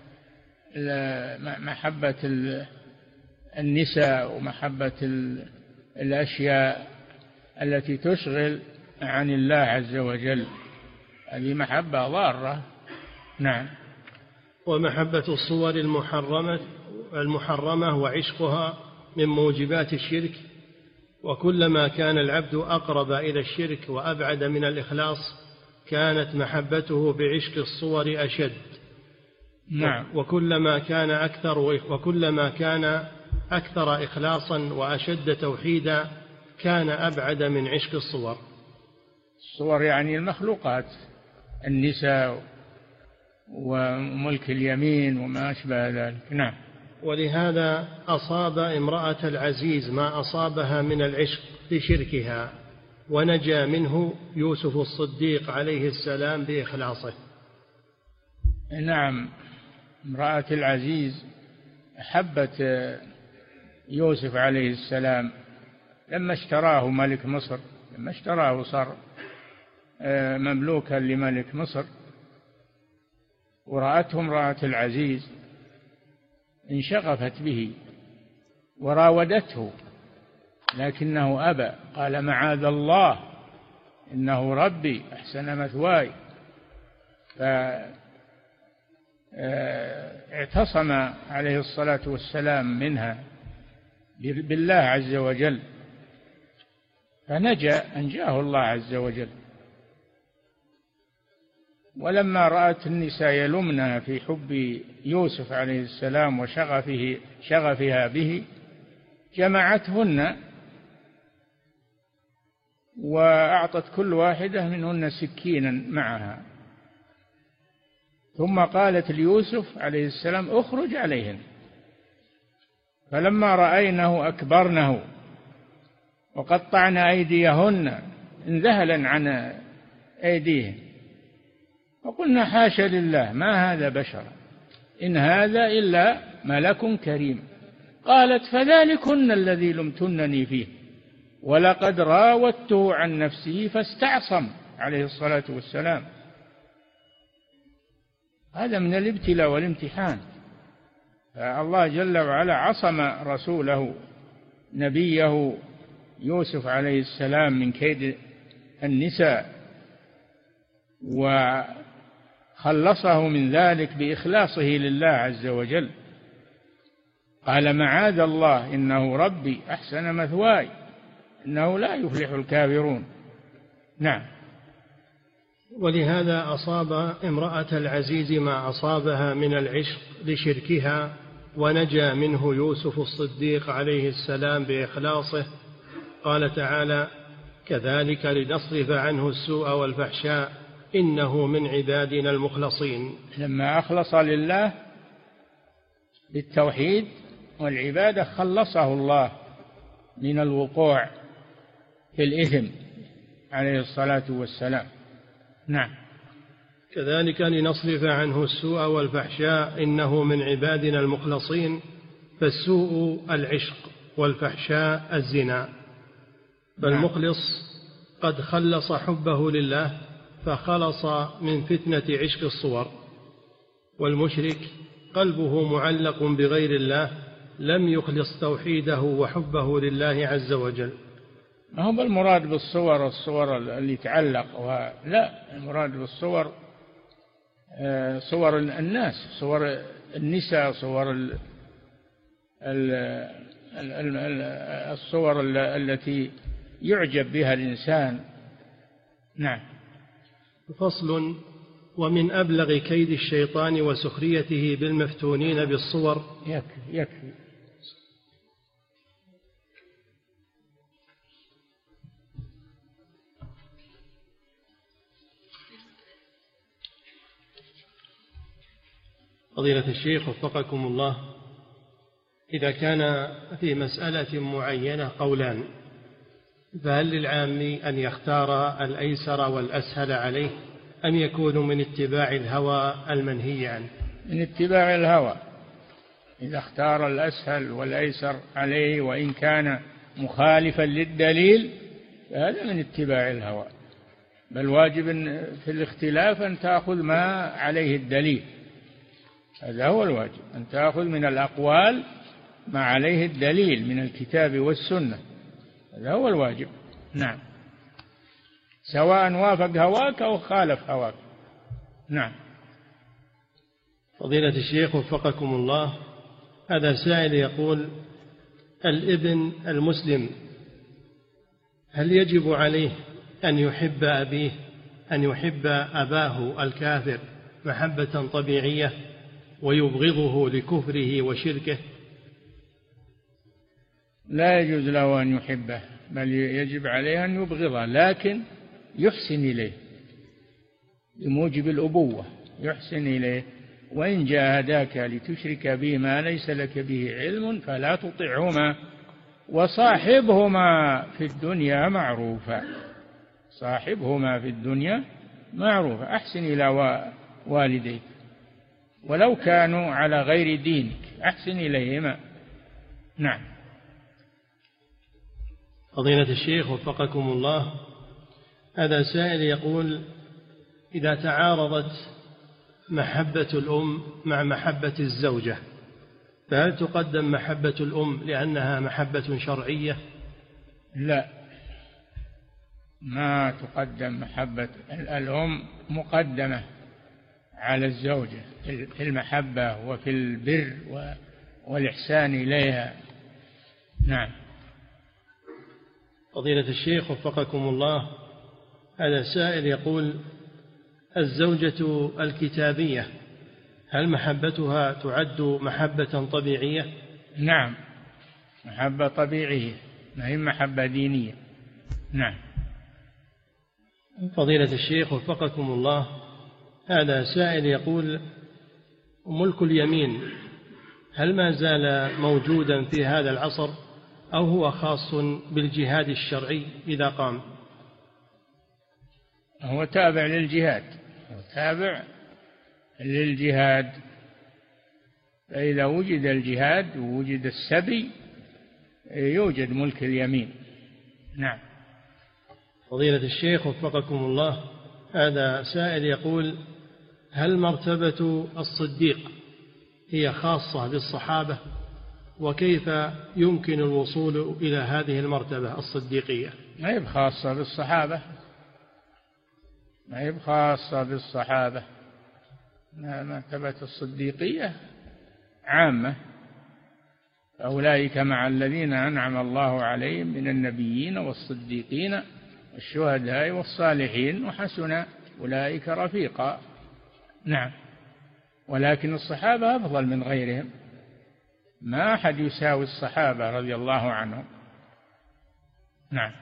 محبة النساء ومحبة الأشياء التي تشغل عن الله عز وجل، هذه محبة ضارة. نعم. ومحبة الصور المحرمة وعشقها من موجبات الشرك، وكلما كان العبد أقرب إلى الشرك وأبعد من الإخلاص كانت محبته بعشق الصور أشد. نعم. وكلما كان أكثر إخلاصا وأشد توحيدا كان أبعد من عشق الصور. الصور يعني المخلوقات، النساء وملك اليمين وما أشبه ذلك. نعم. ولهذا أصاب امرأة العزيز ما أصابها من العشق لشركها، ونجا منه يوسف الصديق عليه السلام بإخلاصه. نعم. امرأة العزيز أحبت يوسف عليه السلام لما اشتراه ملك مصر، لما اشتراه صار مملوكا لملك مصر، ورأته امرأة العزيز انشغفت به وراودته، لكنه أبى، قال معاذ الله إنه ربي أحسن مثواي. فاعتصم عليه الصلاة والسلام منها بالله عز وجل، أنجاه الله عز وجل. ولما رأت النساء يلمنها في حب يوسف عليه السلام وشغفها به جمعتهن وأعطت كل واحدة منهن سكينا معها، ثم قالت ليوسف عليه السلام اخرج عليهن. فلما رأينه أكبرنه وقطعن أيديهن انذهلا عن أيديهن، وقلنا حاشا لله ما هذا بشرا إن هذا إلا ملك كريم. قالت فذلكن الذي لمتنني فيه ولقد راودته عن نفسه فاستعصم عليه الصلاة والسلام. هذا من الابتلاء والامتحان. فالله جل وعلا عصم رسوله نبيه يوسف عليه السلام من كيد النساء، وخلصه من ذلك بإخلاصه لله عز وجل. قال معاذ الله إنه ربي أحسن مثواي إنه لا يفلح الكافرون. نعم. ولهذا أصاب امرأة العزيز ما أصابها من العشق لشركها، ونجا منه يوسف الصديق عليه السلام بإخلاصه. قال تعالى كذلك لنصرف عنه السوء والفحشاء إنه من عبادنا المخلصين. لما أخلص لله بالتوحيد والعبادة خلصه الله من الوقوع في الإثم عليه الصلاة والسلام. نعم. كذلك لنصرف عنه السوء والفحشاء إنه من عبادنا المخلصين. فالسوء العشق والفحشاء الزنا. فالمخلص قد خلص حبه لله فخلص من فتنة عشق الصور، والمشرك قلبه معلق بغير الله لم يخلص توحيده وحبه لله عز وجل. ما هو المراد بالصور الصور اللي تعلق، لا، المراد بالصور صور الناس، صور النساء، صور الصور التي يعجب بها الإنسان. نعم. فصل. ومن أبلغ كيد الشيطان وسخريته بالمفتونين بالصور. يكفي. فضيلة الشيخ وفقكم الله، إذا كان في مسألة معينة قولان، فهل للعام أن يختار الأيسر والأسهل عليه، أم يكون من اتباع الهوى المنهي عنه؟ من اتباع الهوى. إذا اختار الأسهل والأيسر عليه وإن كان مخالفا للدليل فهذا من اتباع الهوى، بل واجب في الاختلاف أن تأخذ ما عليه الدليل. هذا هو الواجب، أن تأخذ من الأقوال ما عليه الدليل من الكتاب والسنة، هذا هو الواجب. نعم، سواء وافق هواك أو خالف هواك. نعم. فضيلة الشيخ وفقكم الله، هذا سائل يقول: الابن المسلم هل يجب عليه أن يحب أباه الكافر محبة طبيعية ويبغضه لكفره وشركه؟ لا يجوز له أن يحبه، بل يجب عليه أن يبغضه، لكن يحسن إليه بموجب الأبوة، يحسن إليه. وإن جاهداك لتشرك به ما ليس لك به علم فلا تطعهما وصاحبهما في الدنيا معروفا. صاحبهما في الدنيا معروفا، أحسن إلى والديك ولو كانوا على غير دينك، أحسن إليهما. نعم. فضيلة الشيخ وفقكم الله، هذا سائل يقول: إذا تعارضت محبة الأم مع محبة الزوجة، فهل تقدم محبة الأم لأنها محبة شرعية؟ لا، ما تقدم. محبة الأم مقدمة على الزوجة في المحبة وفي البر والإحسان إليها. نعم. فضيلة الشيخ وفقكم الله، هذا سائل يقول: الزوجة الكتابية هل محبتها تعد محبة طبيعية؟ نعم، محبة طبيعية، ما هي محبة دينية. نعم. فضيلة الشيخ وفقكم الله، هذا سائل يقول: ملك اليمين هل ما زال موجودا في هذا العصر أو هو خاص بالجهاد الشرعي إذا قام؟ هو تابع للجهاد، فإذا وجد الجهاد ووجد السبي يوجد ملك اليمين. نعم. فضيلة الشيخ وفقكم الله، هذا سائل يقول: هل مرتبة الصديق هي خاصة بالصحابة؟ وكيف يمكن الوصول إلى هذه المرتبة الصديقية؟ ما هي خاصة بالصحابة، مرتبة الصديقية عامة، أولئك مع الذين أنعم الله عليهم من النبيين والصديقين والشهداء والصالحين وحسن أولئك رفيقا. نعم. ولكن الصحابة أفضل من غيرهم، ما أحد يساوي الصحابة رضي الله عنهم. نعم.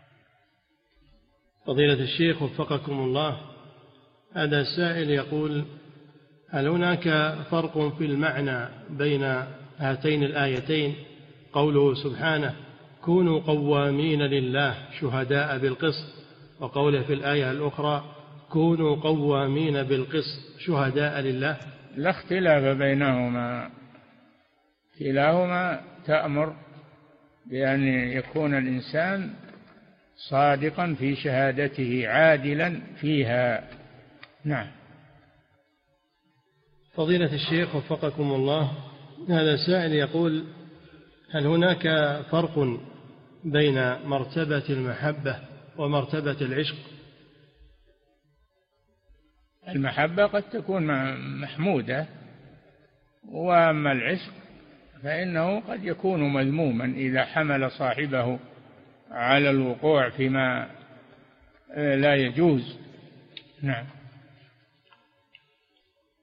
فضيلة الشيخ وفقكم الله، هذا سائل يقول: هل هناك فرق في المعنى بين هاتين الآيتين، قوله سبحانه: كونوا قوامين لله شهداء بالقسط، وقوله في الآية الأخرى: كونوا قوامين بالقسط شهداء لله؟ لا اختلاف بينهما، كلاهما تأمر بأن يكون الإنسان صادقا في شهادته عادلا فيها. نعم. فضيلة الشيخ وفقكم الله، هذا سائل يقول: هل هناك فرق بين مرتبة المحبة ومرتبة العشق؟ المحبة قد تكون محمودة، وأما العشق فإنه قد يكون مذموما إذا حمل صاحبه على الوقوع فيما لا يجوز. نعم.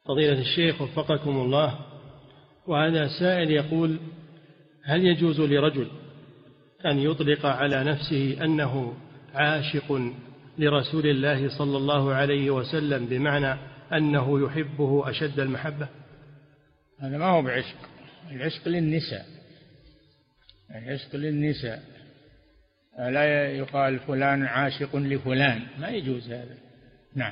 فضيلة الشيخ وفقكم الله، وهذا سائل يقول: هل يجوز لرجل أن يطلق على نفسه أنه عاشق لرسول الله صلى الله عليه وسلم بمعنى أنه يحبه أشد المحبة؟ هذا ما هو بعشق، العشق للنساء، العشق للنساء، لا يقال فلان عاشق لفلان، ما يجوز هذا. نعم.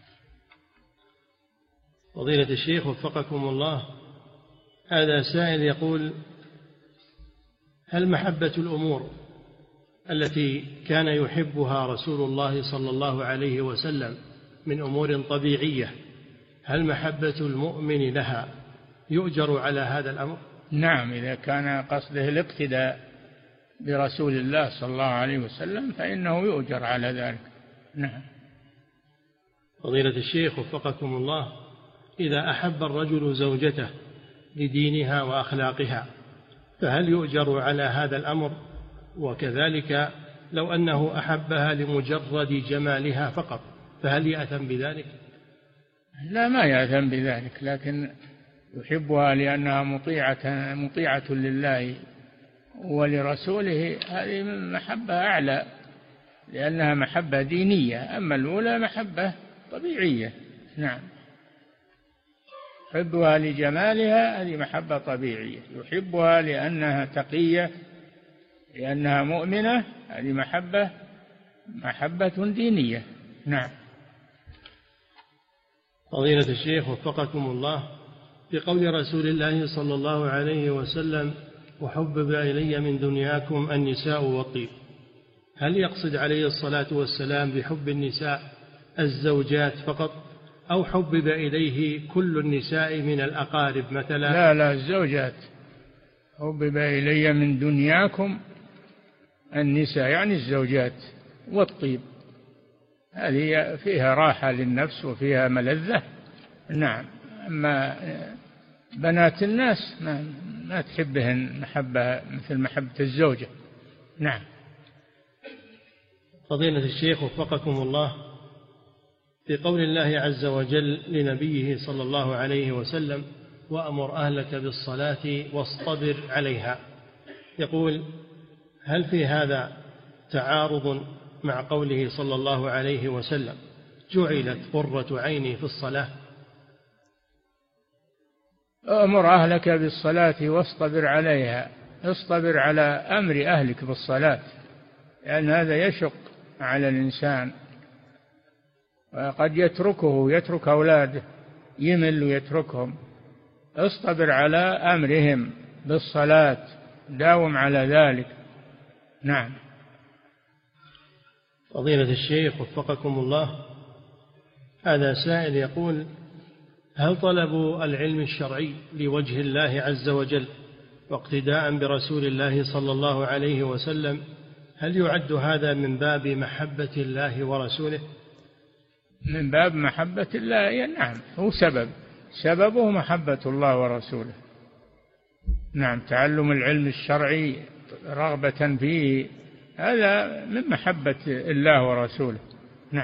فضيلة الشيخ وفقكم الله، هذا سائل يقول: هل محبة الأمور التي كان يحبها رسول الله صلى الله عليه وسلم من أمور طبيعية، هل محبة المؤمن لها يؤجر على هذا الأمر؟ نعم، إذا كان قصده الاقتداء برسول الله صلى الله عليه وسلم فإنه يؤجر على ذلك. نعم. فضيلة الشيخ وفقكم الله، إذا أحب الرجل زوجته لدينها وأخلاقها فهل يؤجر على هذا الأمر؟ وكذلك لو أنه أحبها لمجرد جمالها فقط فهل يأثم بذلك؟ لا، ما يأثم بذلك، لكن يحبها لأنها مطيعة لله ولرسوله، هذه محبة أعلى لأنها محبة دينية، أما الأولى محبة طبيعية. نعم. يحبها لجمالها، هذه محبة طبيعية. يحبها لأنها تقية، لأنها مؤمنة، هذه محبة دينية. نعم. فضيلة الشيخ وفقكم الله، في قول رسول الله صلى الله عليه وسلم: وحبب إلي من دنياكم النساء والطيب، هل يقصد عليه الصلاة والسلام بحب النساء الزوجات فقط، أو حبب إليه كل النساء من الأقارب مثلا؟ لا، الزوجات. حبب إلي من دنياكم النساء يعني الزوجات، والطيب هذه فيها راحة للنفس وفيها ملذة. نعم. أما بنات الناس ما تحبهن محبة مثل محبة الزوجة. نعم. فضيلة الشيخ وفقكم الله، في قول الله عز وجل لنبيه صلى الله عليه وسلم: وأمر أهلك بالصلاة واصطبر عليها، يقول: هل في هذا تعارض مع قوله صلى الله عليه وسلم: جعلت قرة عيني في الصلاة؟ أمر أهلك بالصلاة واصطبر عليها، اصطبر على أمر أهلك بالصلاة، لأن هذا يشق على الإنسان، وقد يترك أولاده، يمل ويتركهم. اصطبر على أمرهم بالصلاة، داوم على ذلك. نعم. فضيلة الشيخ وفقكم الله، هذا سائل يقول: هل طلب العلم الشرعي لوجه الله عز وجل واقتداء برسول الله صلى الله عليه وسلم، هل يعد هذا من باب محبة الله ورسوله؟ من باب محبة الله، نعم، هو سببه محبة الله ورسوله. نعم. تعلم العلم الشرعي رغبة فيه، هذا من محبة الله ورسوله. نعم.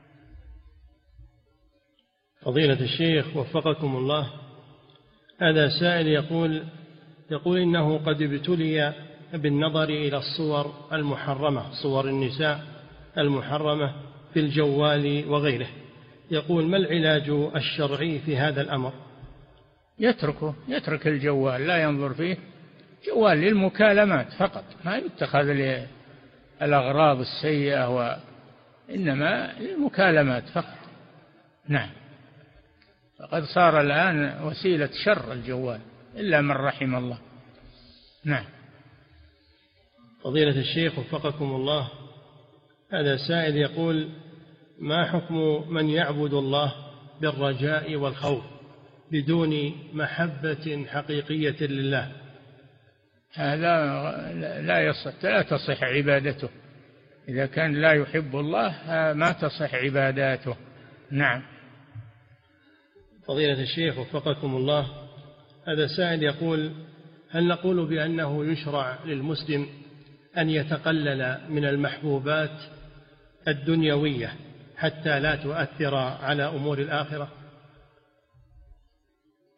فضيلة الشيخ وفقكم الله، هذا سائل يقول إنه قد ابتلي بالنظر إلى الصور المحرمة، صور النساء المحرمة في الجوال وغيره، يقول: ما العلاج الشرعي في هذا الأمر؟ يترك الجوال، لا ينظر فيه، جوال للمكالمات فقط، ما يتخذ للأغراض السيئة، وإنما للمكالمات فقط. نعم. فقد صار الآن وسيلة شر الجوال إلا من رحم الله. نعم. فضيلة الشيخ وفقكم الله، هذا سائل يقول: ما حكم من يعبد الله بالرجاء والخوف بدون محبة حقيقية لله؟ هذا لا تصح عبادته، إذا كان لا يحب الله ما تصح عباداته. نعم. فضيلة الشيخ وفقكم الله، هذا سائل يقول: هل نقول بأنه يشرع للمسلم أن يتقلل من المحبوبات الدنيوية حتى لا تؤثر على أمور الآخرة؟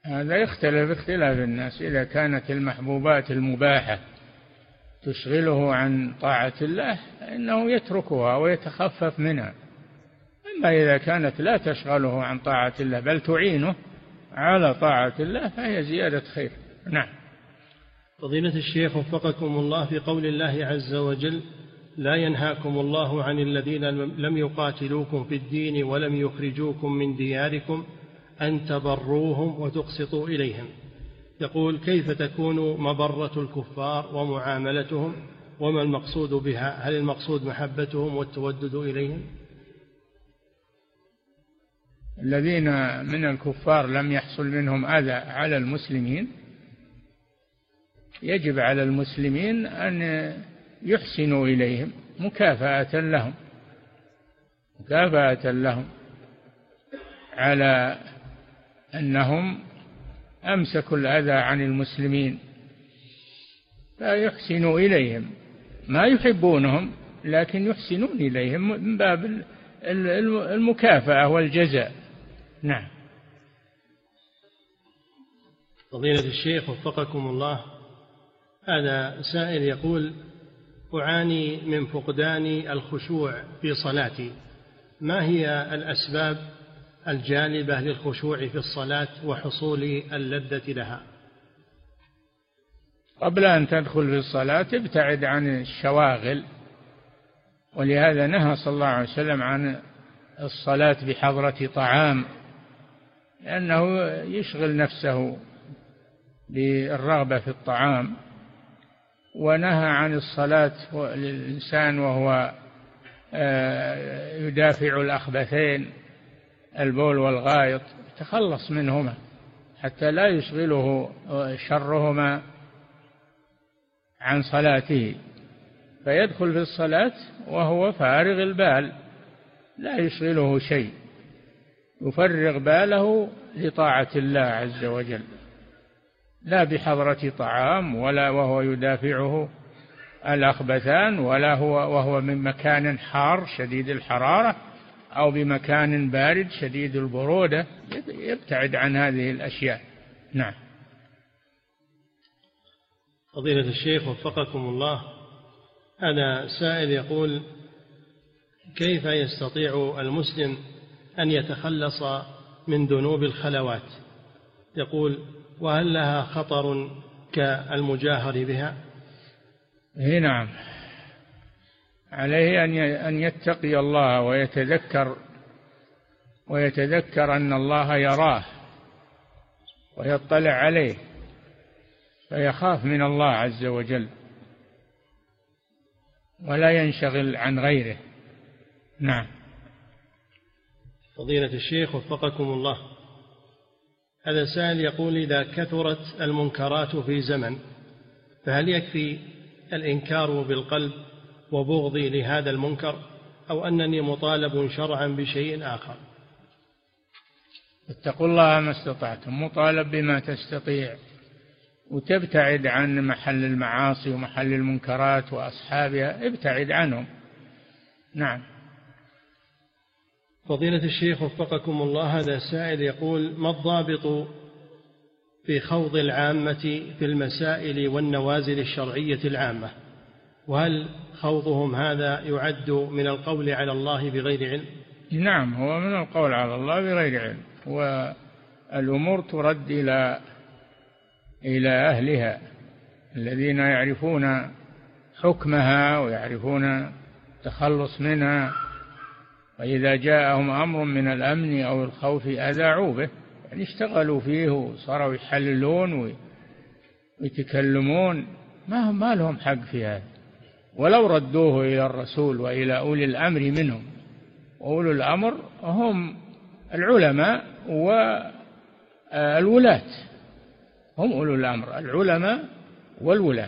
هذا يختلف اختلاف الناس. إذا كانت المحبوبات المباحة تشغله عن طاعة الله فإنه يتركها ويتخفف منها. أما إذا كانت لا تشغله عن طاعة الله بل تعينه على طاعة الله فهي زيادة خير. نعم. فضيلة الشيخ وفقكم الله، في قول الله عز وجل: لا ينهاكم الله عن الذين لم يقاتلوكم في الدين ولم يخرجوكم من دياركم أن تبروهم وتقسطوا إليهم، يقول: كيف تكون مبرة الكفار ومعاملتهم، وما المقصود بها؟ هل المقصود محبتهم والتودد إليهم؟ الذين من الكفار لم يحصل منهم أذى على المسلمين يجب على المسلمين أن يحسنوا إليهم مكافأة لهم على أنهم أمسكوا الأذى عن المسلمين، فيحسنوا إليهم، ما يحبونهم لكن يحسنون إليهم من باب المكافأة والجزاء. نعم. فضيلة الشيخ وفقكم الله، هذا سائل يقول: أعاني من فقدان الخشوع في صلاتي، ما هي الأسباب الجالبة للخشوع في الصلاة وحصول اللذة لها؟ قبل أن تدخل في الصلاة ابتعد عن الشواغل، ولهذا نهى صلى الله عليه وسلم عن الصلاة بحضرة طعام، لأنه يشغل نفسه بالرغبة في الطعام، ونهى عن الصلاة للإنسان وهو يدافع الأخبثين البول والغائط، يتخلص منهما حتى لا يشغله شرهما عن صلاته، فيدخل في الصلاة وهو فارغ البال لا يشغله شيء، يفرغ باله لطاعة الله عز وجل، لا بحضرة طعام ولا وهو يدافعه الأخبثان، ولا وهو من مكان حار شديد الحرارة أو بمكان بارد شديد البرودة، يبتعد عن هذه الأشياء. نعم. فضيلة الشيخ وفقكم الله، هذا سائل يقول: كيف يستطيع المسلم أن يتخلص من ذنوب الخلوات؟ يقول: وهل لها خطر كالمجاهر بها؟ نعم، عليه أن يتقي الله ويتذكر أن الله يراه ويطلع عليه، فيخاف من الله عز وجل ولا ينشغل عن غيره. نعم. فضيلة الشيخ وفقكم الله، هذا سائل يقول: إذا كثرت المنكرات في زمن فهل يكفي الإنكار بالقلب وبغضي لهذا المنكر، أو أنني مطالب شرعا بشيء آخر؟ اتقوا الله ما استطعتم، مطالب بما تستطيع، وتبتعد عن محل المعاصي ومحل المنكرات وأصحابها، ابتعد عنهم. نعم. فضيلة الشيخ وفقكم الله، هذا سائل يقول: ما الضابط في خوض العامة في المسائل والنوازل الشرعية العامة؟ وهل خوضهم هذا يعد من القول على الله بغير علم؟ نعم، هو من القول على الله بغير علم، والأمور ترد إلى أهلها الذين يعرفون حكمها ويعرفون التخلص منها، وإذا جاءهم أمر من الأمن أو الخوف أذاعوا به، يعني اشتغلوا فيه وصاروا يحللون ويتكلمون، ما لهم حق في هذا. ولو ردوه إلى الرسول وإلى أولي الأمر منهم، أولو الأمر هم العلماء والولاة، هم أولو الأمر العلماء والولاة،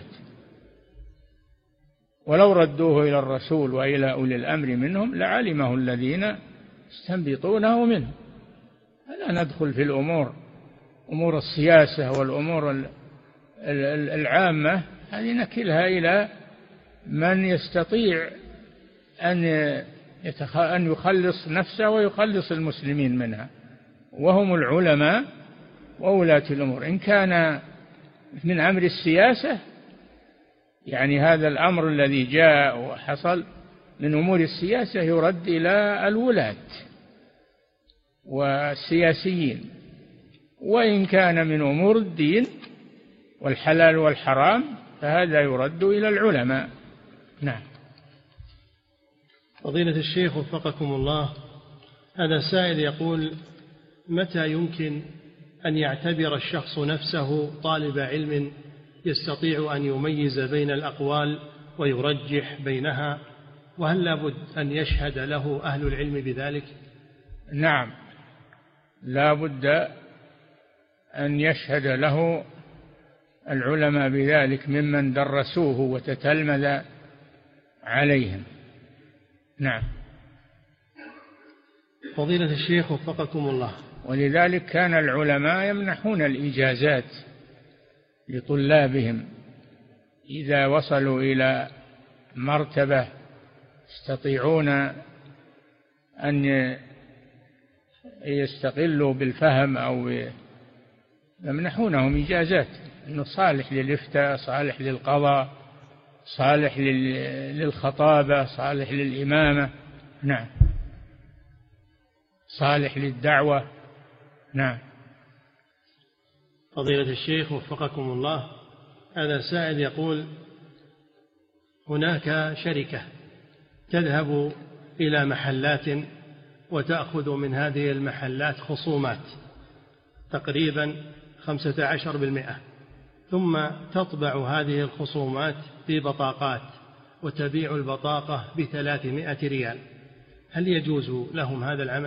ولو ردوه إلى الرسول وإلى أولي الأمر منهم لعلمه الذين يستنبطونه منه. لا ندخل في أمور السياسة والأمور العامة، هذه نكلها إلى من يستطيع أن يخلص نفسه ويخلص المسلمين منها، وهم العلماء وولاة الأمور. إن كان من أمر السياسة يعني هذا الأمر الذي جاء وحصل من أمور السياسة يرد إلى الولاة والسياسيين، وإن كان من أمور الدين والحلال والحرام فهذا يرد إلى العلماء. نعم. فضيلة الشيخ وفقكم الله، هذا سائل يقول: متى يمكن أن يعتبر الشخص نفسه طالب علم يستطيع أن يميز بين الأقوال ويرجح بينها، وهل لابد أن يشهد له أهل العلم بذلك؟ نعم، لابد أن يشهد له العلماء بذلك ممن درسوه وتتلمذ عليهم. نعم. فضيلة الشيخ وفقكم الله، ولذلك كان العلماء يمنحون الإجازات لطلابهم إذا وصلوا إلى مرتبة يستطيعون أن يستقلوا بالفهم أو يمنحونهم إجازات أنه صالح للإفتاء، صالح للقضاء، صالح للخطابة، صالح للإمامة. نعم. صالح للدعوة. نعم. فضيلة الشيخ وفقكم الله، هذا سائل يقول: هناك شركة تذهب إلى محلات وتأخذ من هذه المحلات خصومات تقريبا 15%، ثم تطبع هذه الخصومات في بطاقات وتبيع البطاقة ب300 ريال، هل يجوز لهم هذا العمل؟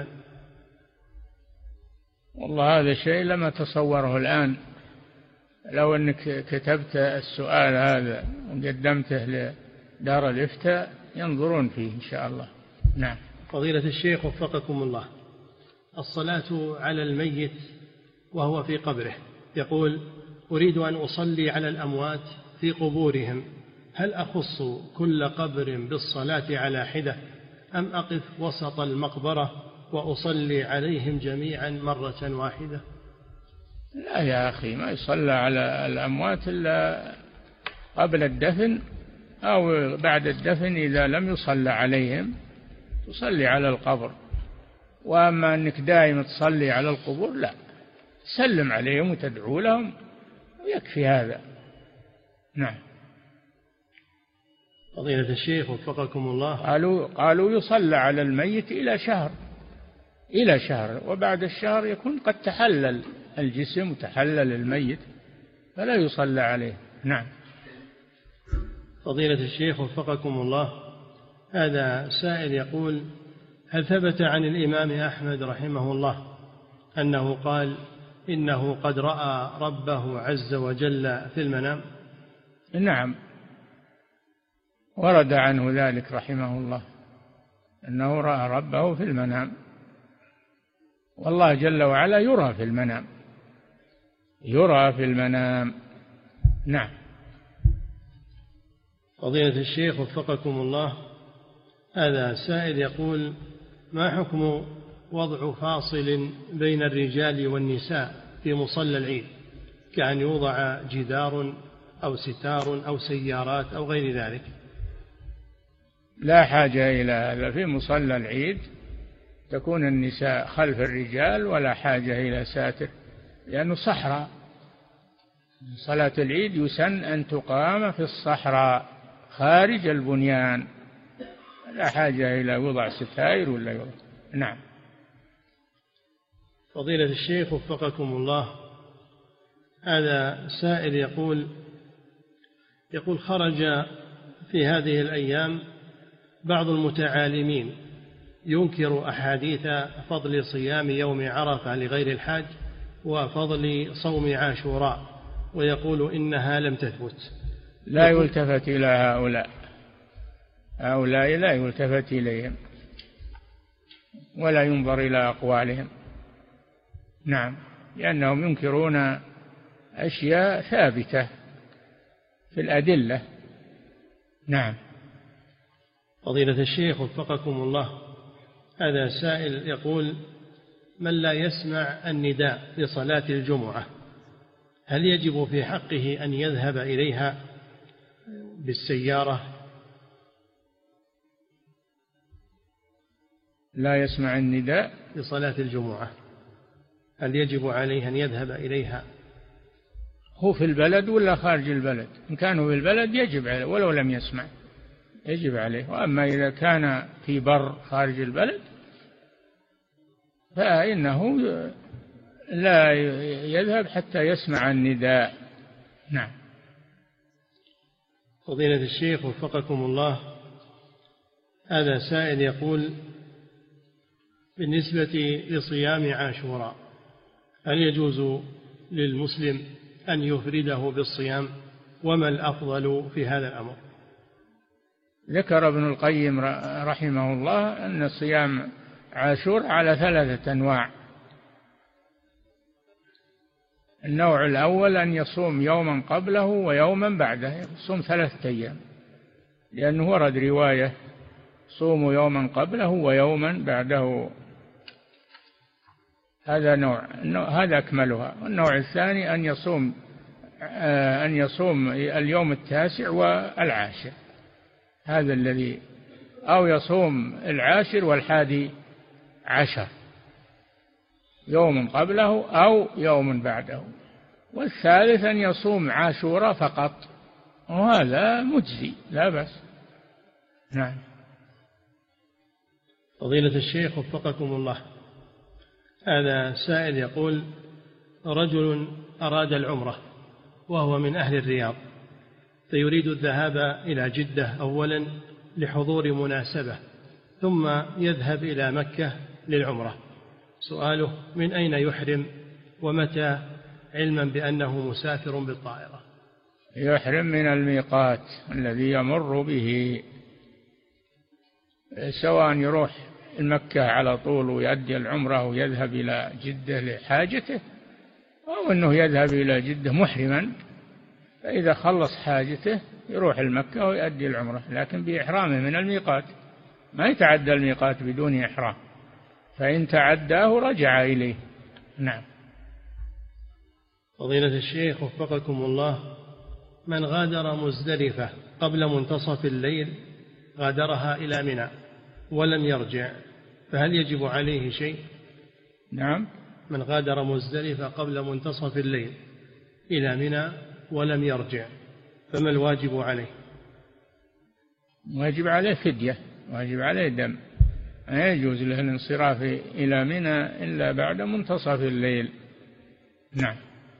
والله هذا شيء لم أتصوره الآن. لو أنك كتبت السؤال هذا وقدمته لدار الإفتاء ينظرون فيه إن شاء الله. نعم. فضيلة الشيخ وفقكم الله، الصلاة على الميت وهو في قبره، يقول: أريد أن أصلي على الأموات في قبورهم، هل أخص كل قبر بالصلاة على حدة أم أقف وسط المقبرة وأصلي عليهم جميعا مرة واحدة؟ لا يا أخي، ما يصلى على الأموات إلا قبل الدفن أو بعد الدفن. إذا لم يصلى عليهم تصلي على القبر، وأما أنك دائما تصلي على القبور لا، تسلم عليهم وتدعو لهم ويكفي هذا. نعم. فضيلة الشيخ وفقكم الله، قالوا يصلى على الميت إلى شهر، وبعد الشهر يكون قد تحلل الجسم وتحلل الميت فلا يصلى عليه. نعم. فضيلة الشيخ وفقكم الله، هذا سائل يقول: هل ثبت عن الإمام أحمد رحمه الله أنه قال إنه قد رأى ربه عز وجل في المنام؟ نعم، ورد عنه ذلك رحمه الله أنه رأى ربه في المنام، والله جل وعلا يرى في المنام، يرى في المنام. نعم. فضيلة الشيخ وفقكم الله، هذا سائل يقول: ما حكم وضع فاصل بين الرجال والنساء في مصلى العيد، كأن يوضع جدار أو ستار أو سيارات أو غير ذلك؟ لا حاجة إلى هذا. في مصلى العيد تكون النساء خلف الرجال ولا حاجة إلى ساتر، لأنه صحراء. صلاة العيد يسن أن تقام في الصحراء خارج البنيان، لا حاجة إلى وضع ستائر ولا يوضع. نعم. فضيلة الشيخ وفقكم الله، هذا سائل يقول خرج في هذه الأيام بعض المتعالمين ينكر أحاديث فضل صيام يوم عرفة لغير الحاج وفضل صوم عاشوراء، ويقول إنها لم تثبت. لا يلتفت إلى هؤلاء لا يلتفت إليهم ولا ينظر إلى أقوالهم. نعم، لأنهم ينكرون أشياء ثابتة في الأدلة. نعم. فضيلة الشيخ وفقكم الله، هذا سائل يقول: من لا يسمع النداء لصلاة الجمعة، هل يجب في حقه أن يذهب إليها بالسيارة؟ لا يسمع النداء لصلاة الجمعة، هل يجب عليه أن يذهب إليها؟ هو في البلد ولا خارج البلد؟ إن كانوا في البلد يجب عليه ولو لم يسمع، يجب عليه. وأما إذا كان في بر خارج البلد فإنه لا يذهب حتى يسمع النداء. نعم. فضيلة الشيخ وفقكم الله، هذا سائل يقول: بالنسبة لصيام عاشوراء، هل يجوز للمسلم أن يفرده بالصيام؟ وما الأفضل في هذا الأمر؟ ذكر ابن القيم رحمه الله أن صيام عاشور على 3 أنواع. النوع الأول أن يصوم يوما قبله ويوما بعده، يصوم 3 أيام، لأنه ورد رواية: صوموا يوما قبله ويوما بعده. هذا نوع، هذا أكملها. النوع الثاني أن يصوم اليوم 9 والعاشر، هذا الذي، أو يصوم 10 و11، يوم قبله أو يوم بعده. والثالث أن يصوم عاشوراء فقط، وهذا مجزي لا بأس. نعم. فضيلة الشيخ وفقكم الله، هذا سائل يقول: رجل أراد العمرة وهو من أهل الرياض، فيريد الذهاب إلى جدة أولا لحضور مناسبة، ثم يذهب إلى مكة للعمرة. سؤاله: من أين يحرم ومتى، علما بأنه مسافر بالطائرة؟ يحرم من الميقات الذي يمر به، سواء يروح مكة على طول ويؤدي العمرة ويذهب إلى جدة لحاجته، أو أنه يذهب إلى جدة محرما، فإذا خلص حاجته يروح المكة ويؤدي العمرة، لكن بإحرامه من الميقات، ما يتعدى الميقات بدون إحرام، فإن تعداه رجع إليه. نعم. فضيلة الشيخ وفقكم الله، من غادر مزدلفة قبل منتصف الليل، غادرها إلى منى ولم يرجع، فهل يجب عليه شيء؟ نعم. من غادر مزدلفة قبل منتصف الليل إلى منى ولم يرجع، فما الواجب عليه؟ واجب عليه فدية، واجب عليه دم، لا يجوز له الانصراف إلى منى إلا بعد منتصف الليل. نعم.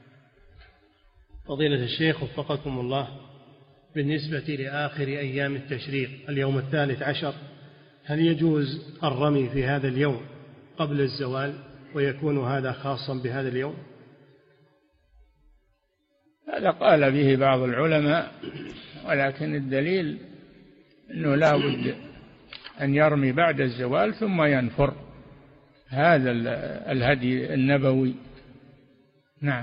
فضيلة الشيخ وفقكم الله، بالنسبة لآخر أيام التشريق اليوم 13، هل يجوز الرمي في هذا اليوم قبل الزوال ويكون هذا خاصا بهذا اليوم؟ هذا قال به بعض العلماء، ولكن الدليل أنه لا بد أن يرمي بعد الزوال ثم ينفر، هذا الهدي النبوي. نعم.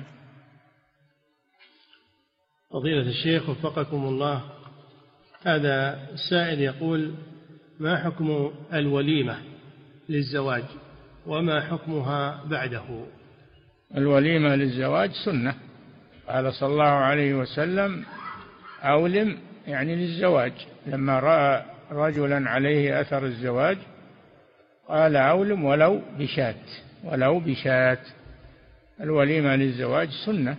فضيلة الشيخ وفقكم الله، هذا السائل يقول: ما حكم الوليمة للزواج وما حكمها بعده؟ الوليمة للزواج سنة، قال صلى الله عليه وسلم: أولم، يعني للزواج، لما رأى رجلا عليه أثر الزواج قال: أولم ولو بشاة، ولو بشاة. الوليمة للزواج سنة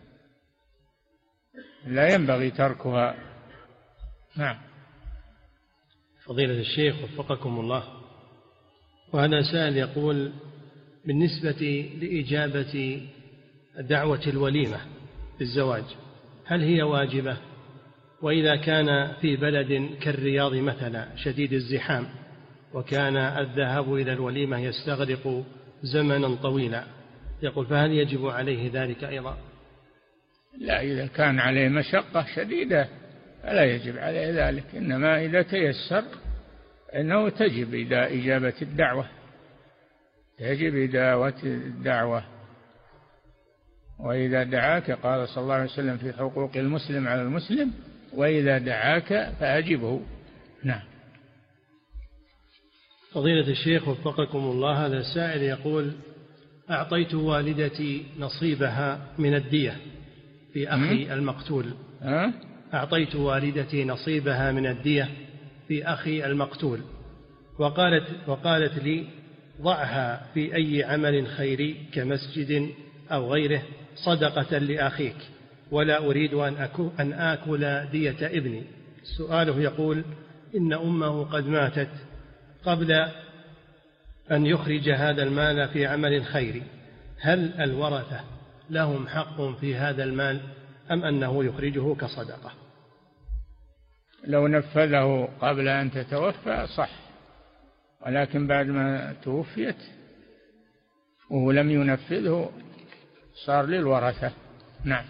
لا ينبغي تركها. نعم. فضيلة الشيخ وفقكم الله، وهذا سائل يقول: بالنسبة لإجابة دعوة الوليمة للزواج، هل هي واجبة؟ وإذا كان في بلد كالرياض مثلا شديد الزحام، وكان الذهاب إلى الوليمة يستغرق زمنا طويلا، يقول: فهل يجب عليه ذلك أيضا؟ لا، إذا كان عليه مشقة شديدة فلا يجب عليه ذلك، إنما إذا تيسر إنه تجب إذا إجابة الدعوة، تجب إجابة الدعوة. وإذا دعاك، قال صلى الله عليه وسلم في حقوق المسلم على المسلم: وإذا دعاك فأجبه. نعم. فضيلة الشيخ وفقكم الله، هذا السائل يقول: أعطيت والدتي نصيبها من الدية في أخي المقتول. أعطيت والدتي نصيبها من الدية في أخي المقتول، وقالت لي ضعها في أي عمل خيري كمسجد أو غيره صدقة لأخيك، ولا أريد أن آكل دية ابني. سؤاله يقول إن أمه قد ماتت قبل أن يخرج هذا المال في عمل خيري، هل الورثة لهم حق في هذا المال أم أنه يخرجه كصدقة؟ لو نفذه قبل أن تتوفى صح، ولكن بعد ما توفيت وهو لم ينفذه صار للورثة. نعم.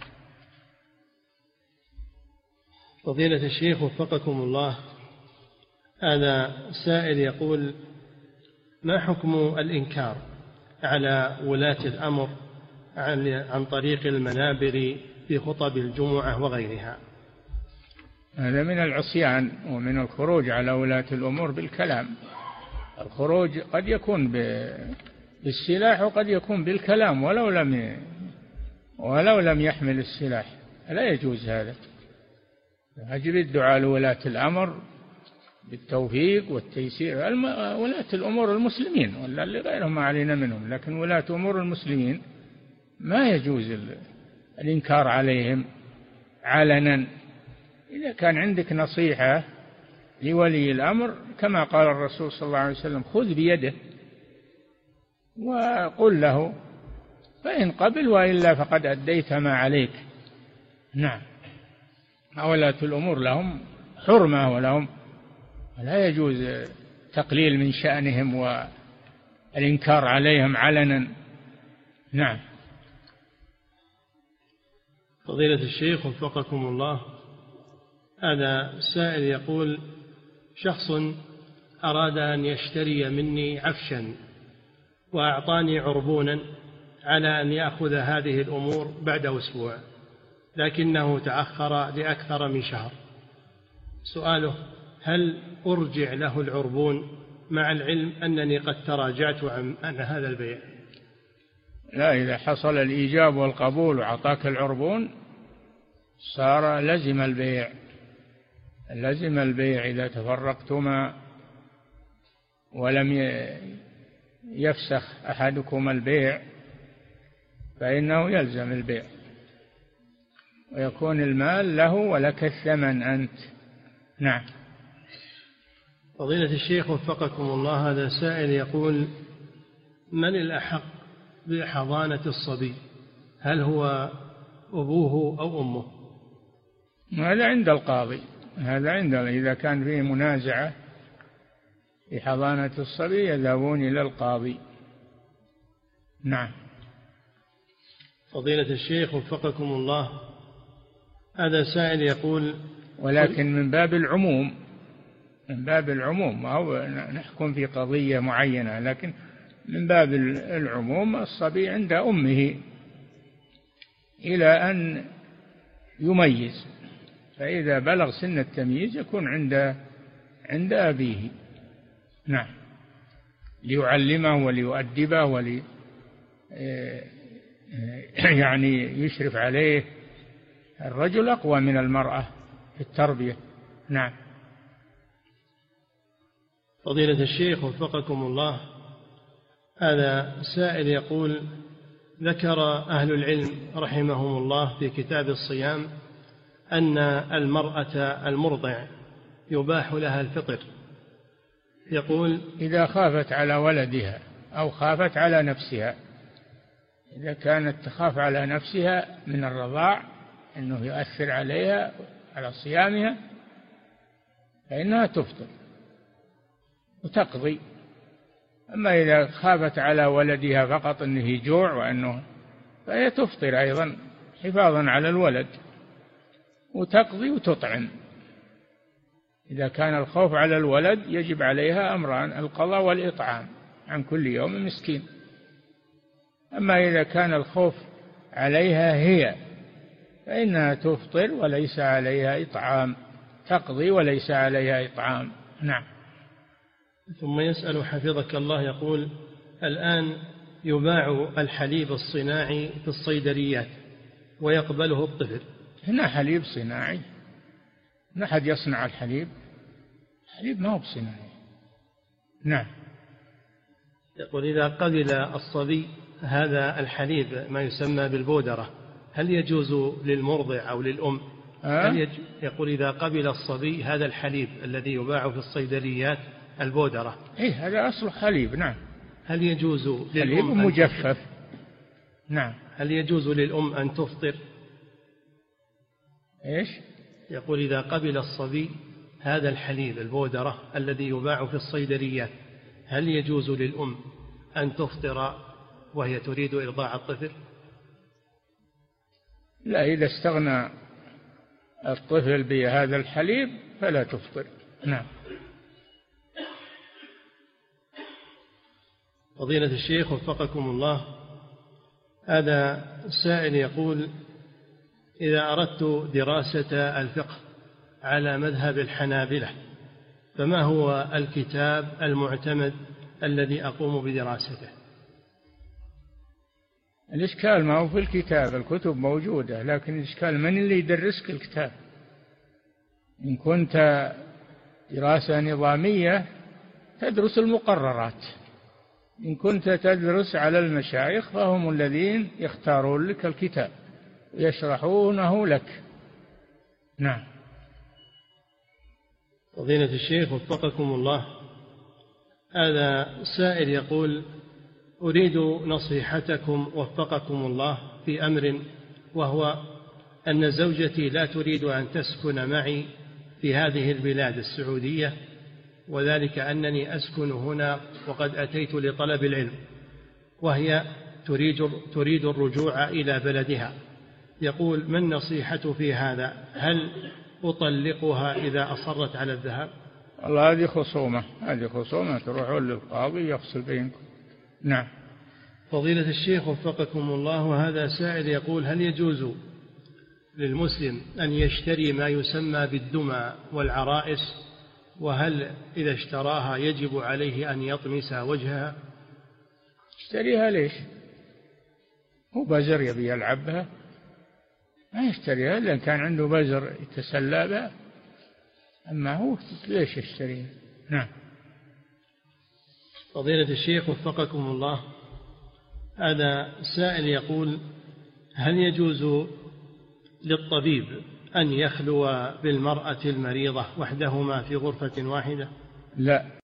فضيلة الشيخ وفقكم الله، هذا سائل يقول ما حكم الإنكار على ولاة الأمر عن طريق المنابر في خطب الجمعة وغيرها؟ هذا من العصيان ومن الخروج على ولاة الأمور بالكلام. الخروج قد يكون بالسلاح وقد يكون بالكلام ولو لم يحمل السلاح، لا يجوز هذا. يجب الدعاء لولاة الأمر بالتوفيق والتيسير. ولاة الأمور المسلمين ولا اللي غيرهم ما علينا منهم، لكن ولاة أمور المسلمين ما يجوز الإنكار عليهم علنا. إذا كان عندك نصيحة لولي الأمر كما قال الرسول صلى الله عليه وسلم خذ بيده وقل له، فإن قبل وإلا فقد أديت ما عليك. نعم. ولاة الأمور لهم حرمة ولهم، لا يجوز تقليل من شأنهم والإنكار عليهم علنا. نعم. فضيلة الشيخ وفقكم الله، هذا سائل يقول شخص أراد أن يشتري مني عفشا وأعطاني عربونا على أن يأخذ هذه الأمور بعد أسبوع، لكنه تأخر لأكثر من شهر. سؤاله هل أرجع له العربون مع العلم أنني قد تراجعت عن هذا البيع؟ لا، إذا حصل الإيجاب والقبول وعطاك العربون صار لزم البيع إذا تفرقتما ولم يفسخ أحدكما البيع فإنه يلزم البيع ويكون المال له ولك الثمن أنت. نعم. فضيلة الشيخ وفقكم الله، هذا سائل يقول من الأحق بحضانة الصبي، هل هو أبوه أو أمه؟ هذا عند القاضي، إذا كان فيه منازعة في حضانة الصبي يذهبون إلى القاضي. نعم. فضيلة الشيخ وفقكم الله، هذا سائل يقول ولكن من باب العموم أو نحكم في قضية معينة، لكن من باب العموم الصبي عند أمه إلى أن يميز، فإذا بلغ سن التمييز يكون عند أبيه. نعم. ليعلمه وليؤدبه يعني يشرف عليه. الرجل أقوى من المرأة في التربية. نعم. فضيلة الشيخ وفقكم الله، هذا سائل يقول ذكر أهل العلم رحمهم الله في كتاب الصيام أن المرأة المرضع يباح لها الفطر. يقول إذا خافت على ولدها أو خافت على نفسها، إذا كانت تخاف على نفسها من الرضاع أنه يؤثر عليها على صيامها فإنها تفطر وتقضي. أما إذا خافت على ولدها فقط أنه يجوع فهي تفطر أيضا حفاظا على الولد وتقضي وتطعم. إذا كان الخوف على الولد يجب عليها أمران: القضاء والإطعام عن كل يوم مسكين. أما إذا كان الخوف عليها هي فإنها تفطر وليس عليها إطعام، تقضي وليس عليها إطعام. نعم. ثم يسأل حفظك الله، يقول الآن يباع الحليب الصناعي في الصيدليات ويقبله الطفل. هنا حليب صناعي، ما أحد يصنع الحليب ما هو بصناعي. نعم. يقول إذا قبل الصبي هذا الحليب ما يسمى بالبودرة هل يجوز للمرضع أو للأم؟ يقول إذا قبل الصبي هذا الحليب الذي يباع في الصيدليات البودرة، هذا أصله حليب. نعم. هل يجوز حليب مجفف. نعم. هل يجوز للأم أن تفطر؟ يقول إذا قبل الصبي هذا الحليب البودرة الذي يباع في الصيدليات هل يجوز للأم أن تفطر وهي تريد إرضاع الطفل؟ لا، إذا استغنى الطفل بهذا الحليب فلا تفطر. نعم. فضيلة الشيخ وفقكم الله، هذا السائل يقول إذا أردت دراسة الفقه على مذهب الحنابلة فما هو الكتاب المعتمد الذي أقوم بدراسته؟ الإشكال ما هو في الكتاب، الكتب موجودة، لكن الإشكال من اللي يدرسك الكتاب. إن كنت دراسة نظامية تدرس المقررات، إن كنت تدرس على المشايخ فهم الذين يختارون لك الكتاب ويشرحونه لك. نعم. فضيلة الشيخ وفقكم الله، هذا سائل يقول أريد نصيحتكم وفقكم الله في أمر، وهو أن زوجتي لا تريد أن تسكن معي في هذه البلاد السعودية، وذلك أنني أسكن هنا وقد أتيت لطلب العلم، وهي تريد الرجوع إلى بلدها. يقول ما النصيحة في هذا؟ هل أطلقها إذا أصرت على الذهاب؟ والله هذه خصومة تروحون للقاضي يفصل بينكم. نعم. فضيلة الشيخ وفقكم الله، هذا سائل يقول هل يجوز للمسلم أن يشتري ما يسمى بالدمى والعرائس، وهل إذا اشتراها يجب عليه أن يطمس وجهها؟ اشتريها ليش؟ هو بزر يبي يلعب بها، ما يشتريها إلا كان عنده بزر يتسلى بها، أما هو ليش يشتريها؟ نعم. فضيلة الشيخ وفقكم الله، هذا سائل يقول هل يجوز للطبيب أن يخلو بالمرأة المريضة وحدهما في غرفة واحدة؟ لا،